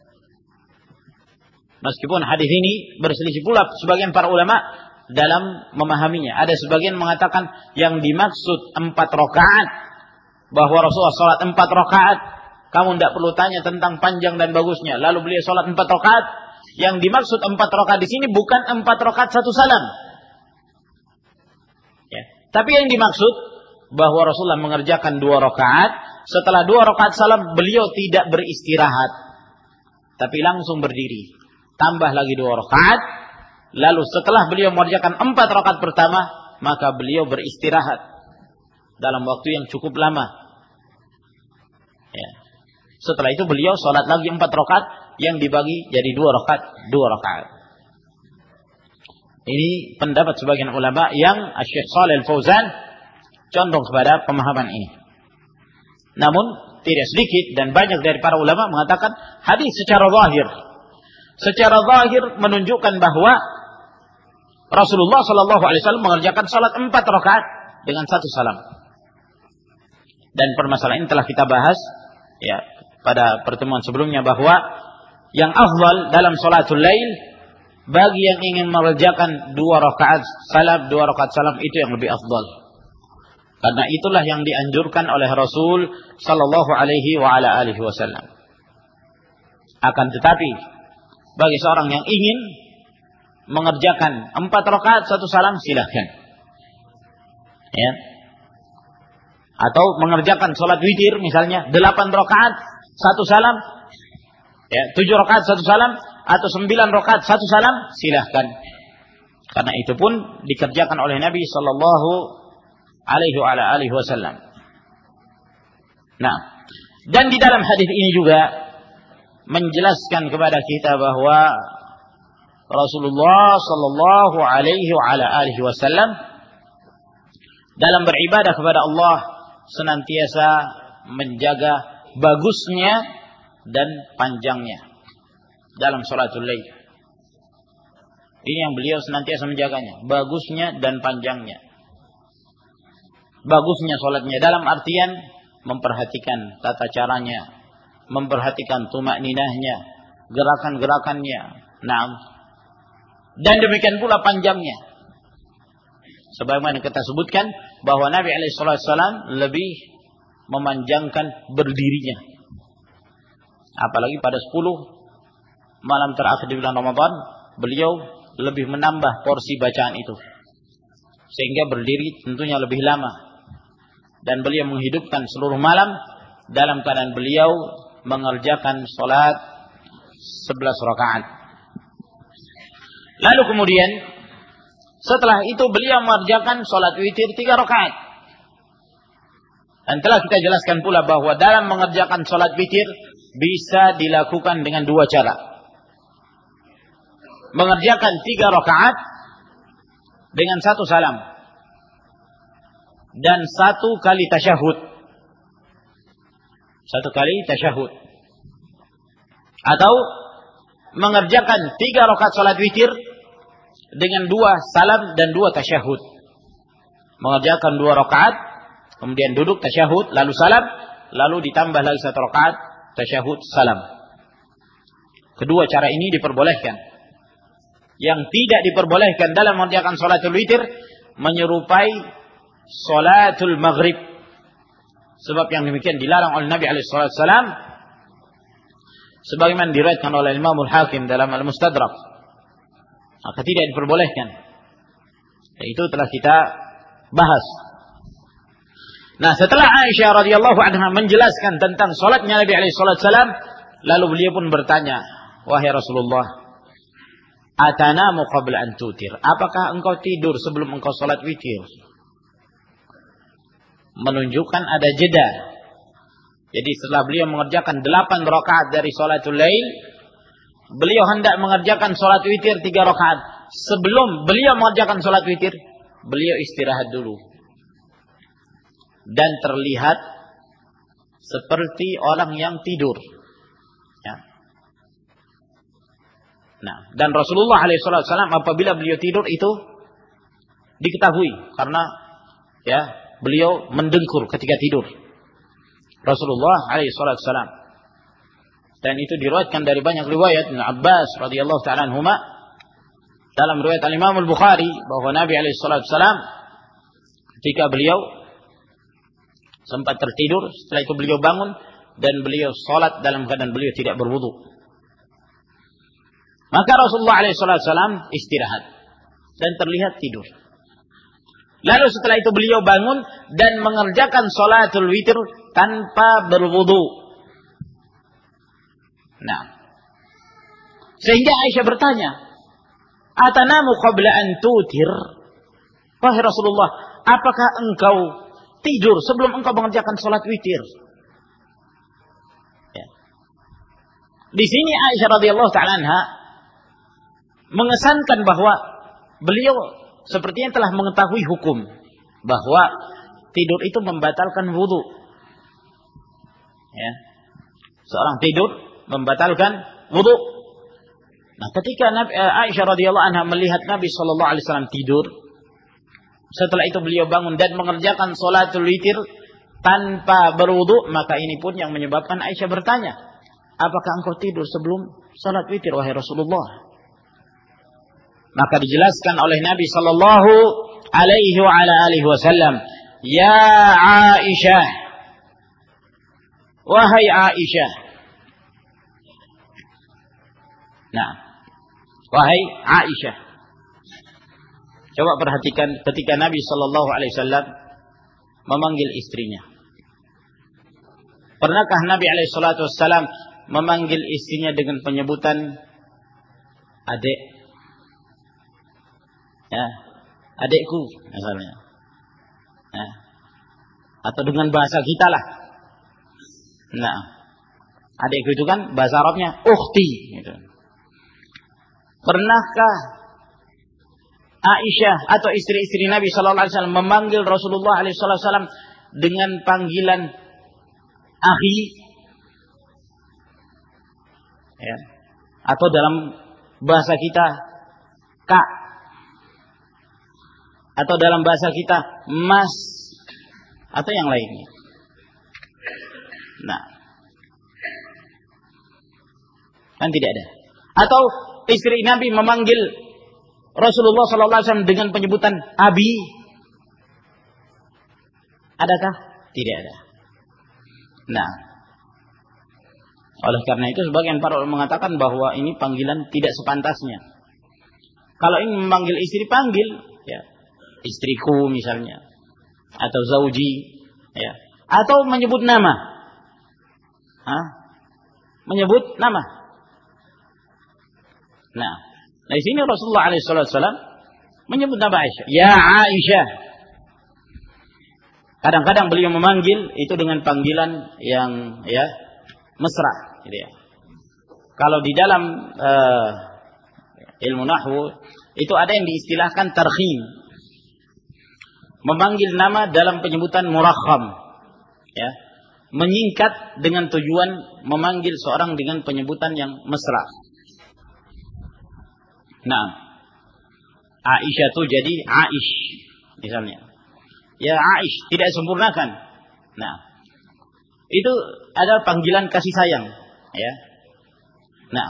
Meskipun hadis ini berselisih pula sebagian para ulama dalam memahaminya. Ada sebagian mengatakan yang dimaksud 4 rakaat, bahwa Rasulullah salat 4 rakaat, kamu tidak perlu tanya tentang panjang dan bagusnya. Lalu beliau salat 4 rakaat. Yang dimaksud 4 rakaat di sini bukan 4 rakaat 1 salam. Ya. Tapi yang dimaksud bahwa Rasulullah mengerjakan 2 rakaat, setelah 2 rakaat salam beliau tidak beristirahat, tapi langsung berdiri. Tambah lagi 2 rakaat. Lalu setelah beliau mengerjakan 4 rakaat pertama, maka beliau beristirahat dalam waktu yang cukup lama. Ya. Setelah itu beliau sholat lagi 4 rakaat yang dibagi jadi 2 rakaat, 2 rakaat. Ini pendapat sebagian ulama yang Syekh Shalih Al-Fauzan condong kepada pemahaman ini. Namun tidak sedikit dan banyak dari para ulama mengatakan hadis secara zahir menunjukkan bahwa Rasulullah sallallahu alaihi wasallam mengerjakan salat 4 rakaat dengan 1 salam. Dan permasalahan ini telah kita bahas ya pada pertemuan sebelumnya, bahwa yang afdal dalam salatul lail bagi yang ingin mengerjakan 2 rakaat salam, 2 rakaat salam itu yang lebih afdal. Karena itulah yang dianjurkan oleh Rasul sallallahu alaihi wa ala alihi wasallam. Akan tetapi bagi seorang yang ingin mengerjakan 4 rakaat 1 salam, silahkan. Ya. Atau mengerjakan salat witir misalnya 8 rakaat 1 salam, ya, 7 rakaat 1 salam atau 9 rakaat 1 salam, silahkan. Karena itu pun dikerjakan oleh Nabi sallallahu alaihi wasallam. Nah, dan di dalam hadis ini juga menjelaskan kepada kita bahwa Rasulullah sallallahu alaihi wasallam dalam beribadah kepada Allah senantiasa menjaga bagusnya dan panjangnya dalam salatul lail. Ini yang beliau senantiasa menjaganya, bagusnya dan panjangnya. Bagusnya salatnya dalam artian memperhatikan tata caranya, memperhatikan tumakninahnya, gerakan-gerakannya. Naam. Dan demikian pula panjangnya. Sebagaimana kita sebutkan bahwa Nabi SAW lebih memanjangkan berdirinya. Apalagi pada 10 malam terakhir di bulan Ramadan, beliau lebih menambah porsi bacaan itu. Sehingga berdiri tentunya lebih lama. Dan beliau menghidupkan seluruh malam dalam keadaan beliau mengerjakan salat 11 rakaat. Lalu kemudian setelah itu beliau mengerjakan salat witir 3 rakaat. Dan telah kita jelaskan pula bahwa dalam mengerjakan salat witir bisa dilakukan dengan 2 cara. Mengerjakan 3 rakaat dengan 1 salam dan 1 kali tasyahud. 1 kali tasyahud. Atau mengerjakan 3 rakaat salat witir dengan 2 salam dan 2 tasyahud. Mengerjakan 2 rakaat, kemudian duduk tasyahud, lalu salam, lalu ditambah lagi 1 rakaat tasyahud salam. Kedua cara ini diperbolehkan. Yang tidak diperbolehkan dalam mengerjakan salatul witir menyerupai salatul maghrib. Sebab yang demikian dilarang oleh Nabi SAW, sebagaimana diriwayatkan oleh Imam Al-Hakim dalam Al-Mustadrak. Maka tidak diperbolehkan. Itu telah kita bahas. Nah, setelah Aisyah radhiyallahu anha menjelaskan tentang salatnya Nabi SAW, lalu beliau pun bertanya, wahai Rasulullah, atanamu qabla an tutir? Apakah engkau tidur sebelum engkau salat witir? Menunjukkan ada jeda. Jadi setelah beliau mengerjakan 8 rakaat dari salatul lail, beliau hendak mengerjakan salat witir 3 rakaat. Sebelum beliau mengerjakan salat witir, beliau istirahat dulu. Dan terlihat seperti orang yang tidur. Ya. Nah, dan Rasulullah SAW apabila beliau tidur itu diketahui karena ya beliau mendengkur ketika tidur. Rasulullah SAW. Dan itu diriwayatkan dari banyak riwayat. Ibnu Abbas radhiyallahu ta'ala anhuma dalam riwayat Al-Imam Al-Bukhari bahwa Nabi SAW ketika beliau sempat tertidur, setelah itu beliau bangun dan beliau salat dalam keadaan beliau tidak berwudu. Maka Rasulullah SAW istirahat dan terlihat tidur. Lalu setelah itu beliau bangun dan mengerjakan salatul witir tanpa berwudu. Nah, sehingga Aisyah bertanya, atanamu qabla an tutir? Wahai Rasulullah, apakah engkau tidur sebelum engkau mengerjakan salat witir? Ya. Di sini Aisyah radhiyallahu ta'ala anha mengesankan bahwa beliau sepertinya telah mengetahui hukum bahwa tidur itu membatalkan wudu. Ya. Seorang tidur membatalkan wudu. Nah, ketika Aisyah radhiyallahu anha melihat Nabi sallallahu alaihi wasallam tidur, setelah itu beliau bangun dan mengerjakan salatul witir tanpa berwudu, maka ini pun yang menyebabkan Aisyah bertanya, apakah engkau tidur sebelum salat witir wahai Rasulullah? Maka dijelaskan oleh Nabi sallallahu alaihi wa ala alihi wasallam, ya Aisyah, wahai Aisyah. Nah, wahai Aisyah. Coba perhatikan ketika Nabi sallallahu alaihi wasallam memanggil istrinya. Pernahkah Nabi alaihi salatu wasallam memanggil istrinya dengan penyebutan adik? Ya, adikku misalnya. Ya. Atau dengan bahasa kita lah. Nah, adikku itu kan bahasa Arabnya ukhti gitu. Pernahkah Aisyah atau istri-istri Nabi sallallahu alaihi wasallam memanggil Rasulullah alaihi wasallam dengan panggilan akhi? Ya. Atau dalam bahasa kita kak, atau dalam bahasa kita mas, atau yang lainnya. Nah, kan tidak ada. Atau istri Nabi memanggil Rasulullah sallallahu alaihi wasallam dengan penyebutan abi, Adakah? Tidak ada. Nah, oleh karena itu sebagian para ulama mengatakan bahwa ini panggilan tidak sepantasnya. Kalau ingin memanggil istri, panggil ya, istriku misalnya, atau zauji, ya, atau menyebut nama. Menyebut nama. Nah, di sini Rasulullah SAW menyebut nama Aisyah. Ya Aisyah. Kadang-kadang beliau memanggil itu dengan panggilan yang ya mesra, gitu ya. Kalau di dalam ilmu nahwu itu ada yang diistilahkan tarkhim. Memanggil nama dalam penyebutan murakham, ya. Menyingkat dengan tujuan memanggil seorang dengan penyebutan yang mesra. Nah, Aisyah itu jadi Aish misalnya. Ya Aish, tidak sempurnakan. Nah, itu adalah panggilan kasih sayang, ya. Nah,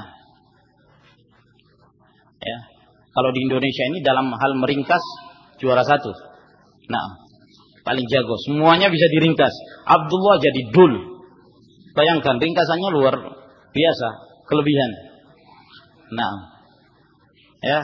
ya. Kalau di Indonesia ini dalam hal meringkas juara 1. Nah, paling jago. Semuanya bisa diringkas. Abdullah jadi Dul. Bayangkan ringkasannya luar biasa, kelebihan. Nah, ya.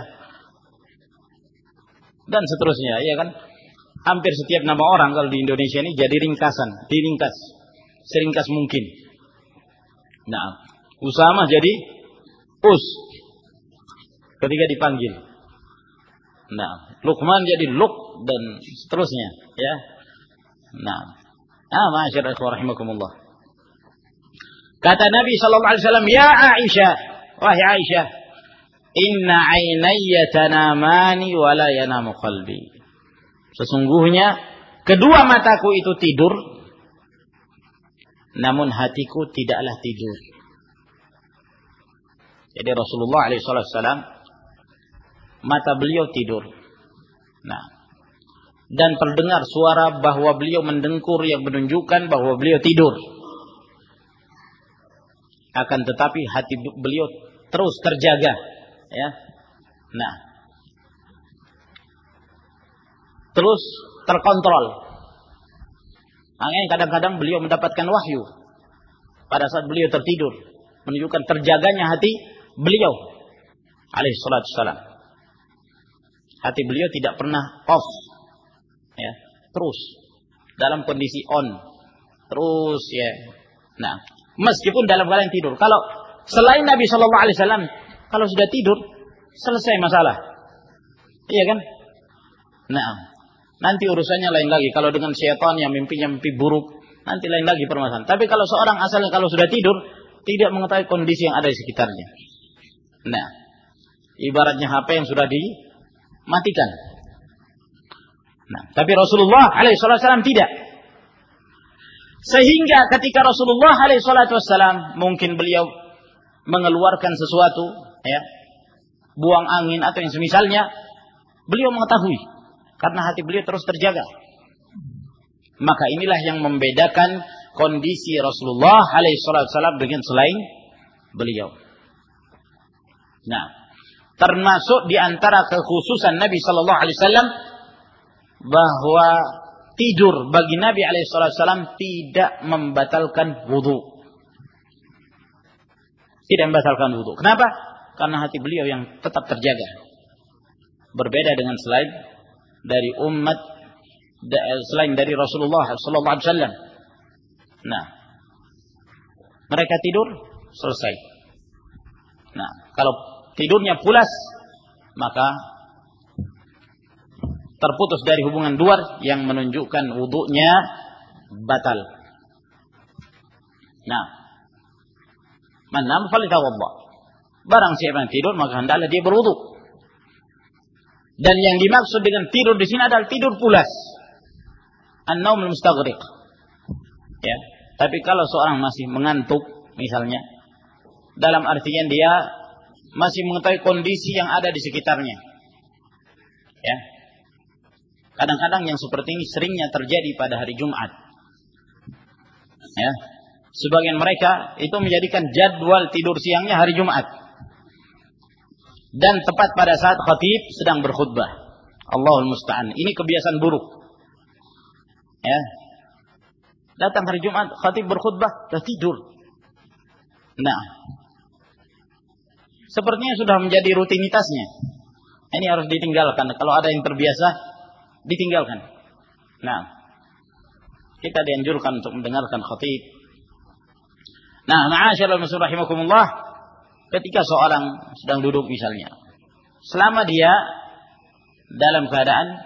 Dan seterusnya, ya kan? Hampir setiap nama orang kalau di Indonesia ini jadi ringkasan, diringkas seringkas mungkin. Nah, Usama jadi Us ketika dipanggil. Nah, Luqman jadi Luq dan seterusnya, ya. Nah, ma'asyiral ikhwah rahimakumullah. Kata Nabi sallallahu alaihi wasallam, "Ya Aisyah, wahai Aisyah, inna 'ainayya tanamani wa la yanamu qalbi." Sesungguhnya kedua mataku itu tidur, namun hatiku tidaklah tidur. Jadi Rasulullah SAW mata beliau tidur. Nah, dan terdengar suara bahwa beliau mendengkur yang menunjukkan bahwa beliau tidur. Akan tetapi hati beliau terus terjaga, ya. Nah, terus terkontrol. Makanya kadang-kadang beliau mendapatkan wahyu pada saat beliau tertidur, menunjukkan terjaganya hati beliau alaihi salatu wassalam. Hati beliau tidak pernah off, ya, terus dalam kondisi on, terus, ya. Nah, meskipun dalam keadaan tidur. Kalau selain Nabi Shallallahu Alaihi Wasallam, kalau sudah tidur selesai masalah, iya kan? Nah, nanti urusannya lain lagi. Kalau dengan syaitan yang mimpinya mimpi buruk, nanti lain lagi permasalahan. Tapi kalau seorang asalnya kalau sudah tidur, tidak mengetahui kondisi yang ada di sekitarnya. Nah, ibaratnya HP yang sudah dimatikan. Nah, tapi Rasulullah SAW tidak. Sehingga ketika Rasulullah SAW mungkin beliau mengeluarkan sesuatu, ya, buang angin atau yang semisalnya, beliau mengetahui. Karena hati beliau terus terjaga. Maka inilah yang membedakan kondisi Rasulullah SAW dengan selain beliau. Nah, termasuk di antara kekhususan Nabi SAW bahwa tidur bagi Nabi SAW tidak membatalkan wudu. Tidak membatalkan wudu. Kenapa? Karena hati beliau yang tetap terjaga. Berbeda dengan selain dari umat, selain dari Rasulullah sallallahu alaihi wasallam. Nah, mereka tidur selesai. Nah, kalau tidurnya pulas, maka terputus dari hubungan duar yang menunjukkan wudunya batal. Nah, man nam falyatawadda. Barang siapa yang tidur maka hendaklah dia berwudu. Dan yang dimaksud dengan tidur di sini adalah tidur pulas. An-naumul mustaghriq. Ya, tapi kalau seorang masih mengantuk misalnya, dalam artian dia masih mengetahui kondisi yang ada di sekitarnya. Ya. Kadang-kadang yang seperti ini seringnya terjadi pada hari Jumat. Ya. Sebagian mereka itu menjadikan jadwal tidur siangnya hari Jumat. Dan tepat pada saat khatib sedang berkhutbah. Allahul musta'an. Ini kebiasaan buruk. Ya. Datang hari Jumat, khatib berkhutbah, sudah tidur. Nah, sepertinya sudah menjadi rutinitasnya. Ini harus ditinggalkan. Kalau ada yang terbiasa, ditinggalkan. Nah, kita dianjurkan untuk mendengarkan khatib. Nah, ma'asyiral muslimin rahimakumullah, ketika seorang sedang duduk misalnya, selama dia dalam keadaan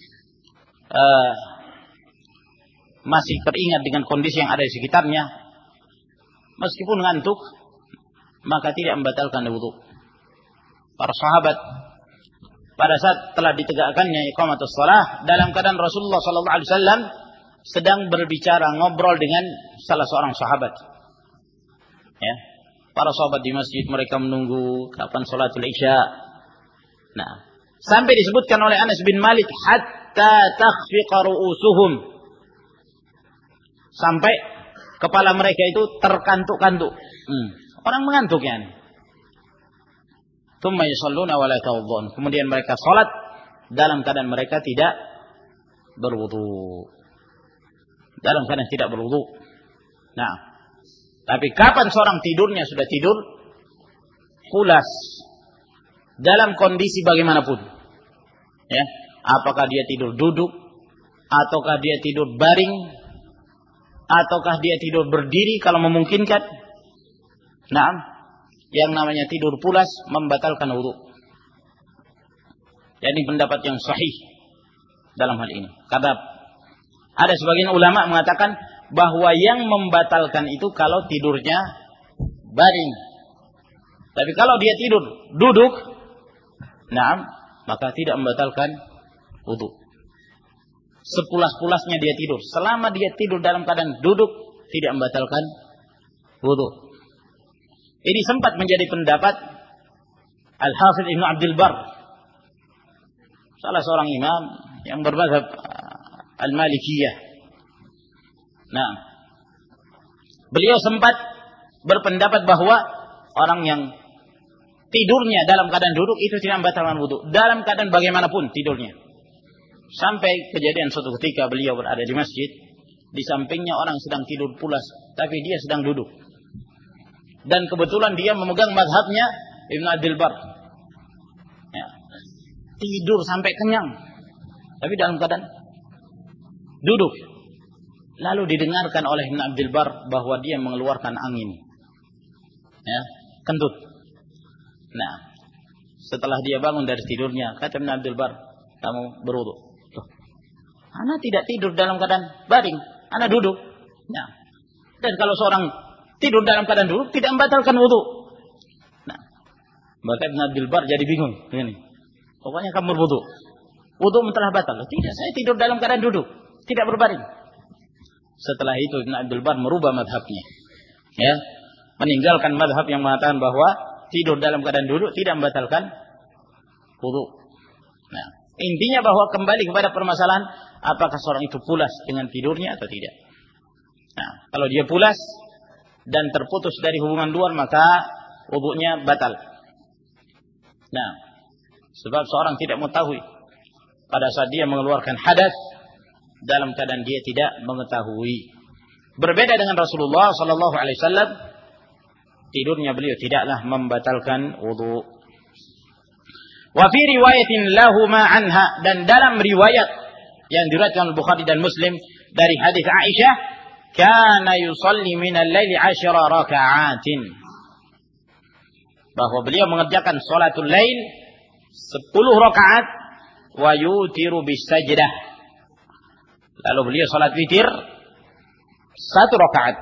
masih teringat dengan kondisi yang ada di sekitarnya, meskipun ngantuk, maka tidak membatalkan wudu. Para sahabat pada saat telah ditegakkannya iqamatus shalah, dalam keadaan Rasulullah sallallahu alaihi wasallam sedang berbicara, ngobrol dengan salah seorang sahabat. Ya, para sahabat di masjid, mereka menunggu kapan salatul isya. Nah, sampai disebutkan oleh Anas bin Malik, hatta takhfiqa ru'usuhum, sampai kepala mereka itu terkantuk-kantuk. Orang mengantuk ya. Tsumma yusalluna wa la yatawaddun. Kemudian mereka salat dalam keadaan mereka tidak berwudu. Dalam keadaan tidak berwudu. Nah, tapi kapan seorang tidurnya sudah tidur pulas dalam kondisi bagaimanapun. Ya, apakah dia tidur duduk, ataukah dia tidur baring, ataukah dia tidur berdiri kalau memungkinkan. Nah, yang namanya tidur pulas membatalkan wudu. Jadi pendapat yang sahih dalam hal ini. Karena ada sebagian ulama mengatakan bahwa yang membatalkan itu kalau tidurnya baring. Tapi kalau dia tidur duduk, nah, maka tidak membatalkan wudu. Sepulas-pulasnya dia tidur, selama dia tidur dalam keadaan duduk, tidak membatalkan wudu. Ini sempat menjadi pendapat Al-Hafidz Ibnu Abdul Barr, salah seorang imam yang bermadzhab Al-Malikiyah. Nah, beliau sempat berpendapat bahwa orang yang tidurnya dalam keadaan duduk itu tidak membatalkan wudu, dalam keadaan bagaimanapun tidurnya. Sampai kejadian suatu ketika beliau berada di masjid, di sampingnya orang sedang tidur pulas, tapi dia sedang duduk. Dan kebetulan dia memegang mazhabnya Ibnu Abdul Barr. Ya. Tidur sampai kenyang, tapi dalam keadaan duduk. Lalu didengarkan oleh Ibnu Abdul Barr bahwa dia mengeluarkan angin. Ya, kentut. Nah, setelah dia bangun dari tidurnya, kata Ibnu Abdul Barr, kamu berwudu. Ana tidak tidur dalam keadaan baring, ana duduk. Nah, dan kalau seorang tidur dalam keadaan duduk tidak membatalkan wudu. Nah, maka Ibnu Abdul Barr jadi bingung. Begini, pokoknya kamu berwudu, wudu telah batal. Tidak, saya tidur dalam keadaan duduk, tidak berbaring. Setelah itu Ibnu Abdul Barr merubah madhabnya, ya, meninggalkan madhab yang mengatakan bahwa tidur dalam keadaan duduk tidak membatalkan wudu. Nah, intinya bahwa kembali kepada permasalahan apakah seorang itu pulas dengan tidurnya atau tidak. Nah, kalau dia pulas dan terputus dari hubungan luar, maka wudunya batal. Nah, sebab seorang tidak mengetahui pada saat dia mengeluarkan hadas dalam keadaan dia tidak mengetahui. Berbeda dengan Rasulullah sallallahu alaihi wasallam, tidurnya beliau tidaklah membatalkan wudu. Wa fi riwayatin lahuma anha, dan dalam riwayat yang diriwayatkan oleh Bukhari dan Muslim dari hadis Aisyah, kana yusalli minal laili 10 raka'atin, bahwa beliau mengerjakan salatul lail 10 rakaat, wa yutiru bis sajdah, lalu beliau salat witir 1 rakaat,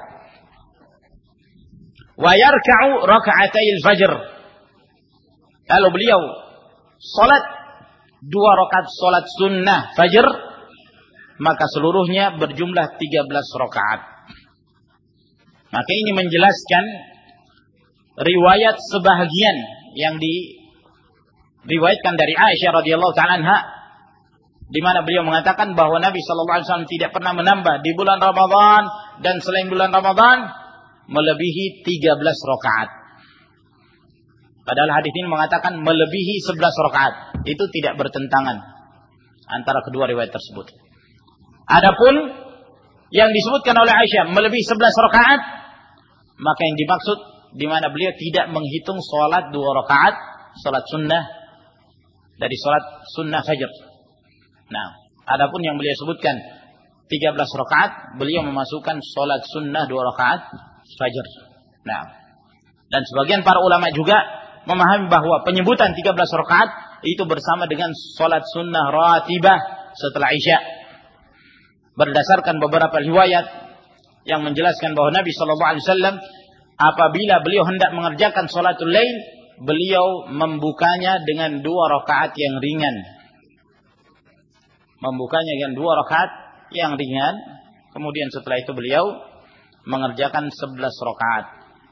wa yarka'u raka'atayil fajr, lalu beliau salat 2 rakaat salat sunnah fajr, maka seluruhnya berjumlah 13 rakaat. Maka ini menjelaskan riwayat sebahagian yang diriwayatkan dari Aisyah radhiyallahu ta'ala anha, di mana beliau mengatakan bahwa Nabi sallallahu alaihi wasallam tidak pernah menambah di bulan Ramadan dan selain bulan Ramadan melebihi 13 rakaat. Padahal hadis ini mengatakan melebihi 11 rakaat. Itu tidak bertentangan antara kedua riwayat tersebut. Adapun yang disebutkan oleh Aisyah melebihi 11 rakaat, maka yang dimaksud di mana beliau tidak menghitung salat 2 rakaat, salat sunnah dari salat sunnah fajr. Nah, adapun yang beliau sebutkan 13 rakaat, beliau memasukkan salat sunnah 2 rakaat fajr. Nah, dan sebagian para ulama juga memahami bahwa penyebutan 13 rakaat itu bersama dengan salat sunnah ratibah setelah Isya. Berdasarkan beberapa riwayat yang menjelaskan bahwa Nabi SAW apabila beliau hendak mengerjakan salatul lail, beliau membukanya dengan 2 rakaat yang ringan. Membukanya dengan 2 rakaat yang ringan. Kemudian setelah itu beliau mengerjakan 11 rakaat.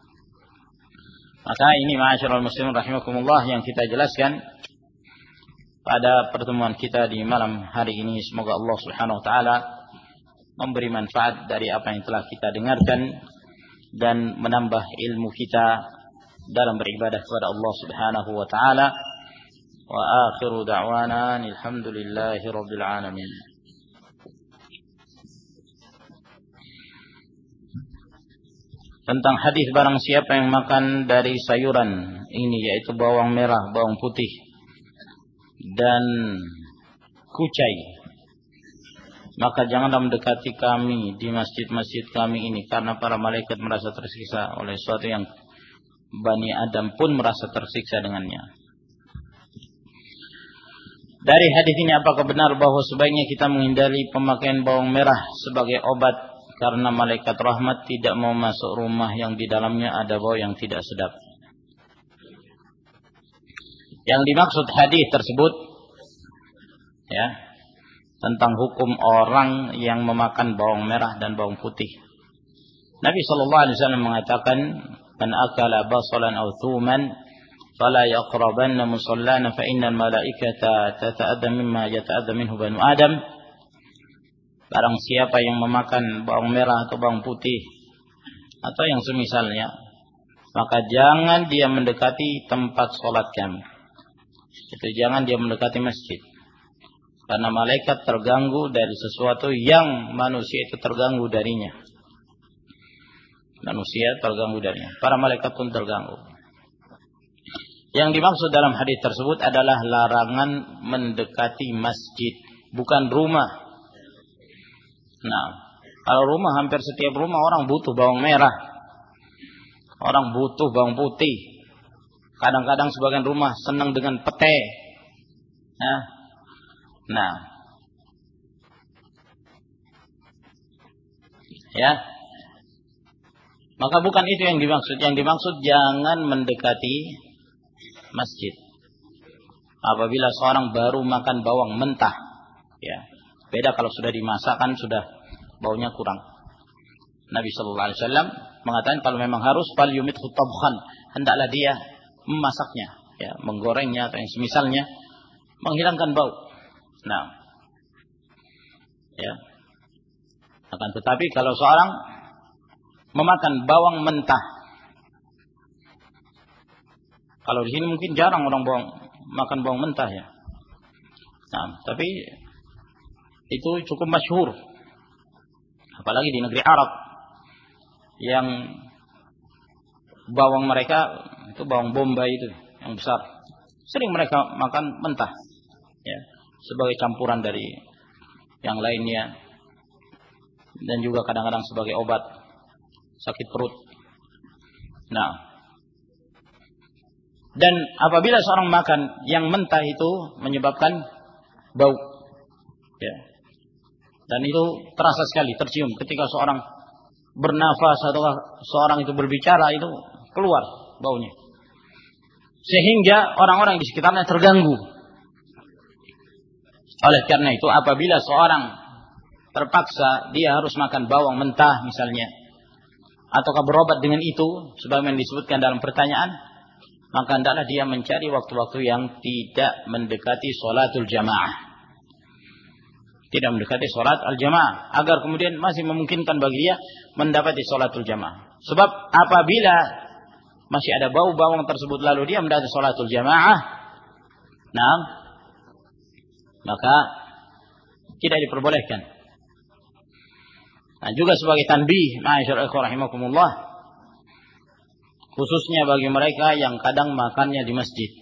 Maka ini ma'asyiral muslimin rahimakumullah yang kita jelaskan pada pertemuan kita di malam hari ini. Semoga Allah Subhanahu wa taala memberi manfaat dari apa yang telah kita dengarkan dan menambah ilmu kita dalam beribadah kepada Allah Subhanahu wa taala. Wa akhiru da'wana alhamdulillahi rabbil alamin. Tentang hadis barang siapa yang makan dari sayuran ini, yaitu bawang merah, bawang putih dan kucai, maka janganlah mendekati kami di masjid-masjid kami ini, karena para malaikat merasa tersiksa oleh sesuatu yang Bani Adam pun merasa tersiksa dengannya. Dari hadis ini, apakah benar bahwa sebaiknya kita menghindari pemakaian bawang merah sebagai obat karena malaikat rahmat tidak mau masuk rumah yang di dalamnya ada bau yang tidak sedap? Yang dimaksud hadis tersebut ya, tentang hukum orang yang memakan bawang merah dan bawang putih. Nabi SAW mengatakan, "Man akala basalan aw thuman fala yaqrabanna musallana fa innal malaikata tata'adda mimma yata'adda minhu banu Adam." Barang siapa yang memakan bawang merah atau bawang putih atau yang semisalnya, maka jangan dia mendekati tempat salat kami. Itu jangan dia mendekati masjid. Karena malaikat terganggu dari sesuatu yang manusia itu terganggu darinya. Manusia terganggu darinya. Para malaikat pun terganggu. Yang dimaksud dalam hadis tersebut adalah larangan mendekati masjid, bukan rumah. Nah, kalau rumah, hampir setiap rumah orang butuh bawang merah. Orang butuh bawang putih. Kadang-kadang sebagian rumah senang dengan pete. Nah, ya, maka bukan itu yang dimaksud. Yang dimaksud jangan mendekati masjid apabila seorang baru makan bawang mentah. Ya, beda kalau sudah dimasak kan sudah baunya kurang. Nabi Shallallahu Alaihi Wasallam mengatakan kalau memang harus fal yumithu tabkhan, hendaklah dia memasaknya, ya, menggorengnya atau yang semisalnya, menghilangkan bau. Nah, ya. Akan tetapi kalau seorang memakan bawang mentah, kalau di sini mungkin jarang orang makan bawang mentah ya. Nah, tapi itu cukup masyhur, apalagi di negeri Arab yang bawang mereka itu bawang bombay itu yang besar, sering mereka makan mentah, ya, sebagai campuran dari yang lainnya, dan juga kadang-kadang sebagai obat sakit perut. Nah, dan apabila seorang makan yang mentah itu menyebabkan bau, ya, dan itu terasa sekali, tercium ketika seorang bernafas atau seorang itu berbicara, itu keluar baunya, sehingga orang-orang di sekitarnya terganggu. Oleh karena itu, apabila seorang terpaksa dia harus makan bawang mentah misalnya, ataukah berobat dengan itu sebagaimana disebutkan dalam pertanyaan, maka hendaklah dia mencari waktu-waktu yang tidak mendekati sholatul jamaah, tidak mendekati sholat al-jamaah, agar kemudian masih memungkinkan bagi dia mendapati sholatul jamaah. Sebab apabila masih ada bau bawang tersebut lalu dia mendapati sholatul jamaah, nah, maka tidak diperbolehkan. Nah, juga sebagai tanbih, ma'asyiral ikhwan rahimakumullah, khususnya bagi mereka yang kadang makannya di masjid.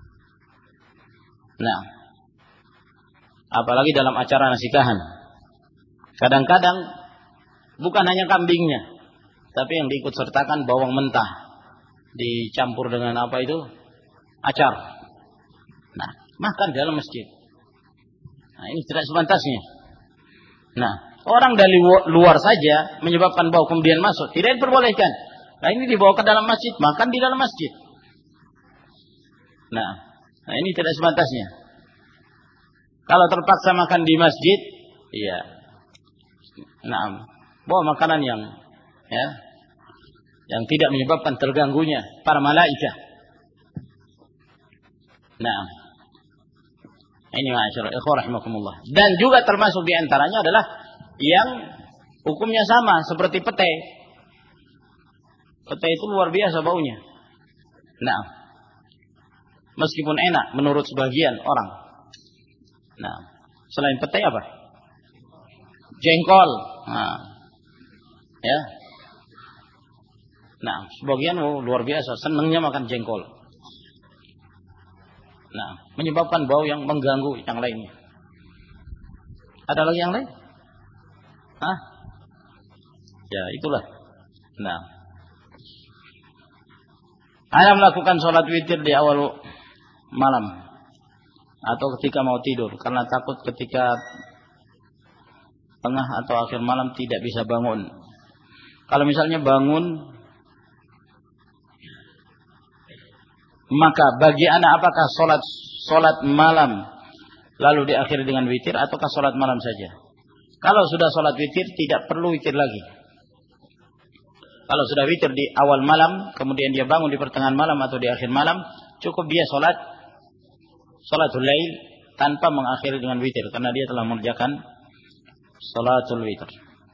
Nah, apalagi dalam acara nikahan. Kadang-kadang bukan hanya kambingnya, tapi yang diikut sertakan bawang mentah dicampur dengan apa itu? Acar. Nah, makan di dalam masjid. Nah, ini tidak sepantasnya. Nah, orang dari luar saja menyebabkan bau kemudian masuk, tidak diperbolehkan. Nah, ini dibawa ke dalam masjid, makan di dalam masjid. Nah, ini tidak sepantasnya. Kalau terpaksa makan di masjid, iya. Nah, bawa makanan yang tidak menyebabkan terganggunya para malaikat. Nah, ini ma'asyiral ikhwan rahimakumullah. Dan juga termasuk di antaranya adalah yang hukumnya sama seperti pete. Pete itu luar biasa baunya. Nah, meskipun enak menurut sebagian orang. Nah, selain pete apa? Jengkol. Nah, ya. Nah, sebagian luar biasa senangnya makan jengkol. Nah, menyebabkan bau yang mengganggu yang lainnya. Ada lagi yang lain? Hah? Ya, itulah. Nah, Anda melakukan sholat witir di awal malam atau ketika mau tidur karena takut ketika tengah atau akhir malam tidak bisa bangun. Kalau misalnya bangun, maka bagi Anda apakah sholat malam lalu diakhiri dengan witir ataukah sholat malam saja? Kalau sudah sholat witir tidak perlu witir lagi. Kalau sudah witir di awal malam, kemudian dia bangun di pertengahan malam atau di akhir malam, cukup dia sholatul lail tanpa mengakhiri dengan witir, karena dia telah mengerjakan sholatul witir.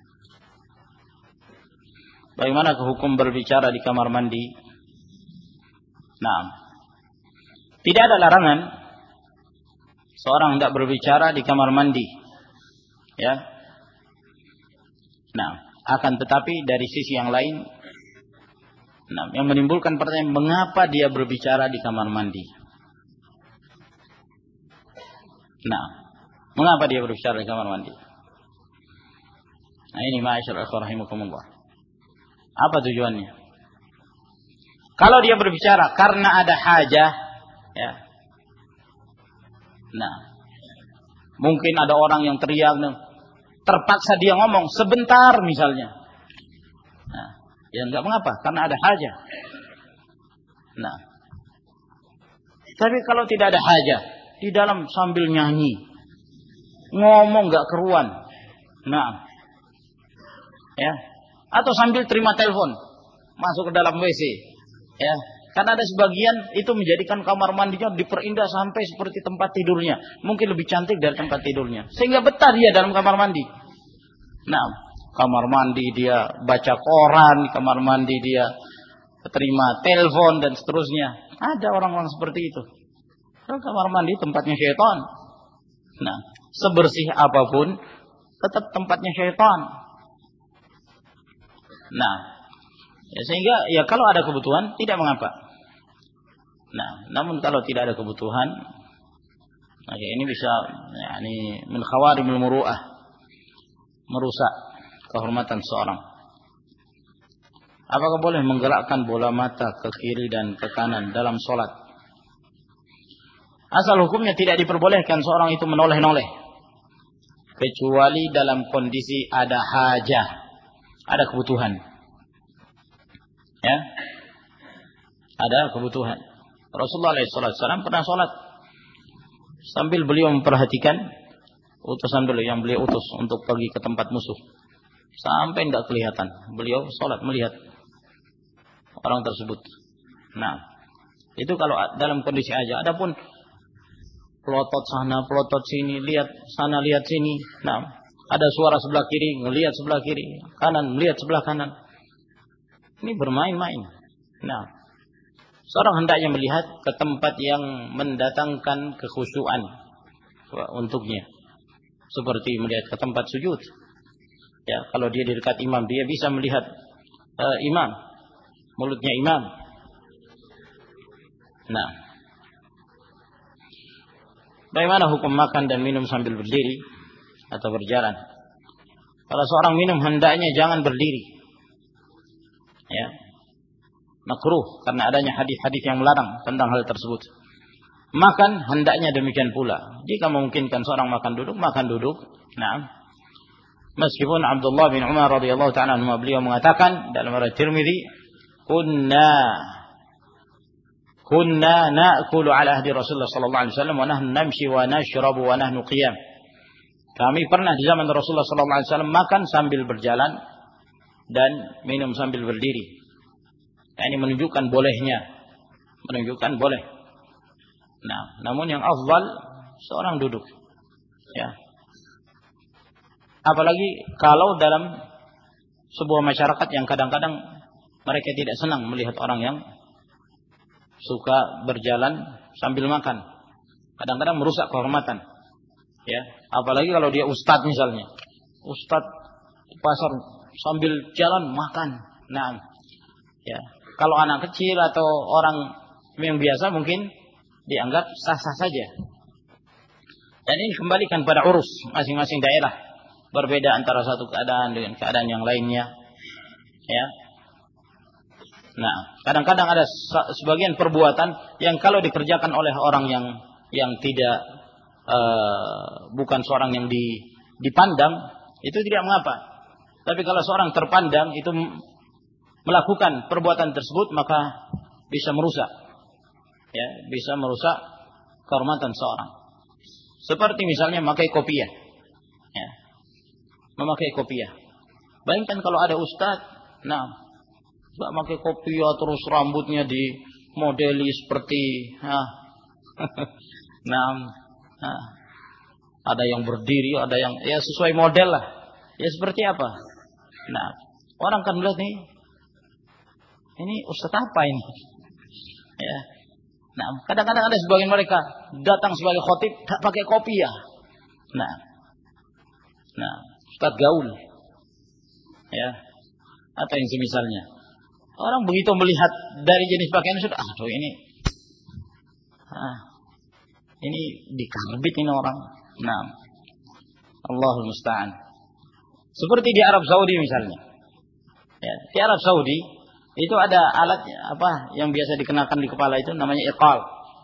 Bagaimana hukum berbicara di kamar mandi? Nah, tidak ada larangan seorang hendak berbicara di kamar mandi, ya. Nah, akan tetapi dari sisi yang lain, nah, yang menimbulkan pertanyaan, mengapa dia berbicara di kamar mandi? Nah, mengapa dia berbicara di kamar mandi? Nah, ini ma'asyiral ikhwan rahimakumullah. Apa tujuannya? Kalau dia berbicara karena ada hajah, ya. Nah, mungkin ada orang yang teriak, terpaksa dia ngomong sebentar misalnya. Nah, ya enggak mengapa, karena ada hajah. Nah, tapi kalau tidak ada hajah, di dalam sambil nyanyi, ngomong enggak keruan. Nah, ya, atau sambil terima telepon, masuk ke dalam WC, ya. Karena ada sebagian itu menjadikan kamar mandinya diperindah sampai seperti tempat tidurnya. Mungkin lebih cantik dari tempat tidurnya. Sehingga betah dia dalam kamar mandi. Nah, kamar mandi dia baca koran, kamar mandi dia terima telepon dan seterusnya. Ada orang-orang seperti itu. Kamar mandi tempatnya syaitan. Nah, sebersih apapun tetap tempatnya syaitan. Nah, ya, sehingga ya kalau ada kebutuhan tidak mengapa. Nah, namun kalau tidak ada kebutuhan, maka ini bisa min khawarimul muru'ah, merusak kehormatan seorang. Apakah boleh menggerakkan bola mata ke kiri dan ke kanan dalam sholat? Asal hukumnya tidak diperbolehkan seorang itu menoleh-noleh, kecuali dalam kondisi ada hajah, ada kebutuhan. Ya, ada kebutuhan. Rasulullah SAW pernah sholat sambil beliau memperhatikan utusan beliau yang beliau utus untuk pergi ke tempat musuh, sampai tidak kelihatan. Beliau sholat melihat orang tersebut. Nah, itu kalau dalam kondisi aja. Adapun pelotot sana, pelotot sini, lihat sana, lihat sini. Nah, ada suara sebelah kiri, ngelihat sebelah kiri, kanan, melihat sebelah kanan. Ini bermain-main. Nah, seorang hendaknya melihat ke tempat yang mendatangkan kekhusyuan untuknya. Seperti melihat ke tempat sujud. Ya, kalau dia di dekat imam, dia bisa melihat imam, mulutnya imam. Nah, bagaimana hukum makan dan minum sambil berdiri atau berjalan? Kalau seorang minum hendaknya jangan berdiri. Ya, makruh karena adanya hadis-hadis yang melarang tentang hal tersebut. Makan hendaknya demikian pula. Jika memungkinkan seorang makan duduk. Nah, meskipun Abdullah bin Umar radhiyallahu ta'ala anhu beliau mengatakan dalam riwayat Tirmidzi, kunna na'kulu ala ahdi Rasulullah sallallahu alaihi wasallam wa nahnu namshi wa nashrabu wa nahnu qiyam. Kami pernah di zaman Rasulullah sallallahu alaihi wasallam makan sambil berjalan dan minum sambil berdiri. Ini menunjukkan bolehnya. Boleh. Nah, namun yang afdal seorang duduk. Ya. Apalagi kalau dalam sebuah masyarakat yang kadang-kadang mereka tidak senang melihat orang yang suka berjalan sambil makan. Kadang-kadang merusak kehormatan. Ya, apalagi kalau dia ustadz misalnya. Ustadz di pasar sambil jalan makan. Nah, ya. Kalau anak kecil atau orang yang biasa mungkin dianggap sah-sah saja. Dan ini kembalikan pada urus masing-masing daerah. Berbeda antara satu keadaan dengan keadaan yang lainnya. Ya. Nah, kadang-kadang ada sebagian perbuatan yang kalau dikerjakan oleh orang yang tidak bukan seorang yang dipandang, itu tidak mengapa. Tapi kalau seorang terpandang itu melakukan perbuatan tersebut, maka bisa merusak. Ya, bisa merusak kehormatan seorang. Seperti misalnya memakai kopiah. Ya. Memakai kopiah. Bayangkan kalau ada ustaz, memakai kopiah terus rambutnya dimodeli seperti ada yang berdiri, ada yang ya sesuai model lah. Ya seperti apa? Nah, orang kan melihat nih, ini ustaz apa ini? Ya. Nah, kadang-kadang ada sebagian mereka datang sebagai khotib tak pakai kopiah. Nah, ustaz gaul. Ya. Atau yang semisalnya. Orang begitu melihat dari jenis pakaian sudah, ini dikarbit ini orang. Nah, Allahul musta'an. Seperti di Arab Saudi misalnya. Ya, di Arab Saudi itu ada alat yang biasa dikenakan di kepala itu namanya iqal.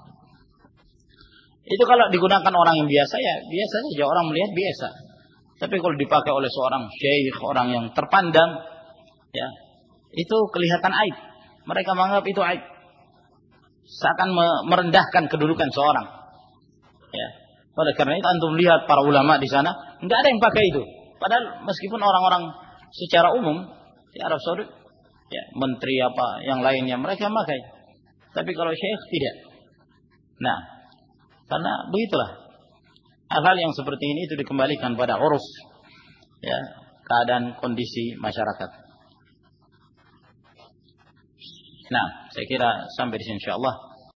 Itu kalau digunakan orang yang biasa ya biasa saja, orang melihat biasa. Tapi kalau dipakai oleh seorang syekh, orang yang terpandang, ya, itu kelihatan aib. Mereka menganggap itu aib. Seakan merendahkan kedudukan seorang. Ya. Oleh karena itu antum lihat para ulama di sana, enggak ada yang pakai itu. Padahal meskipun orang-orang secara umum di Arab Saudi, ya, menteri yang lainnya mereka pakai. Tapi kalau syekh tidak. Nah, karena begitulah. Hal-hal yang seperti ini itu dikembalikan pada urus, ya, keadaan kondisi masyarakat. Nah, saya kira sampai di sini insyaallah.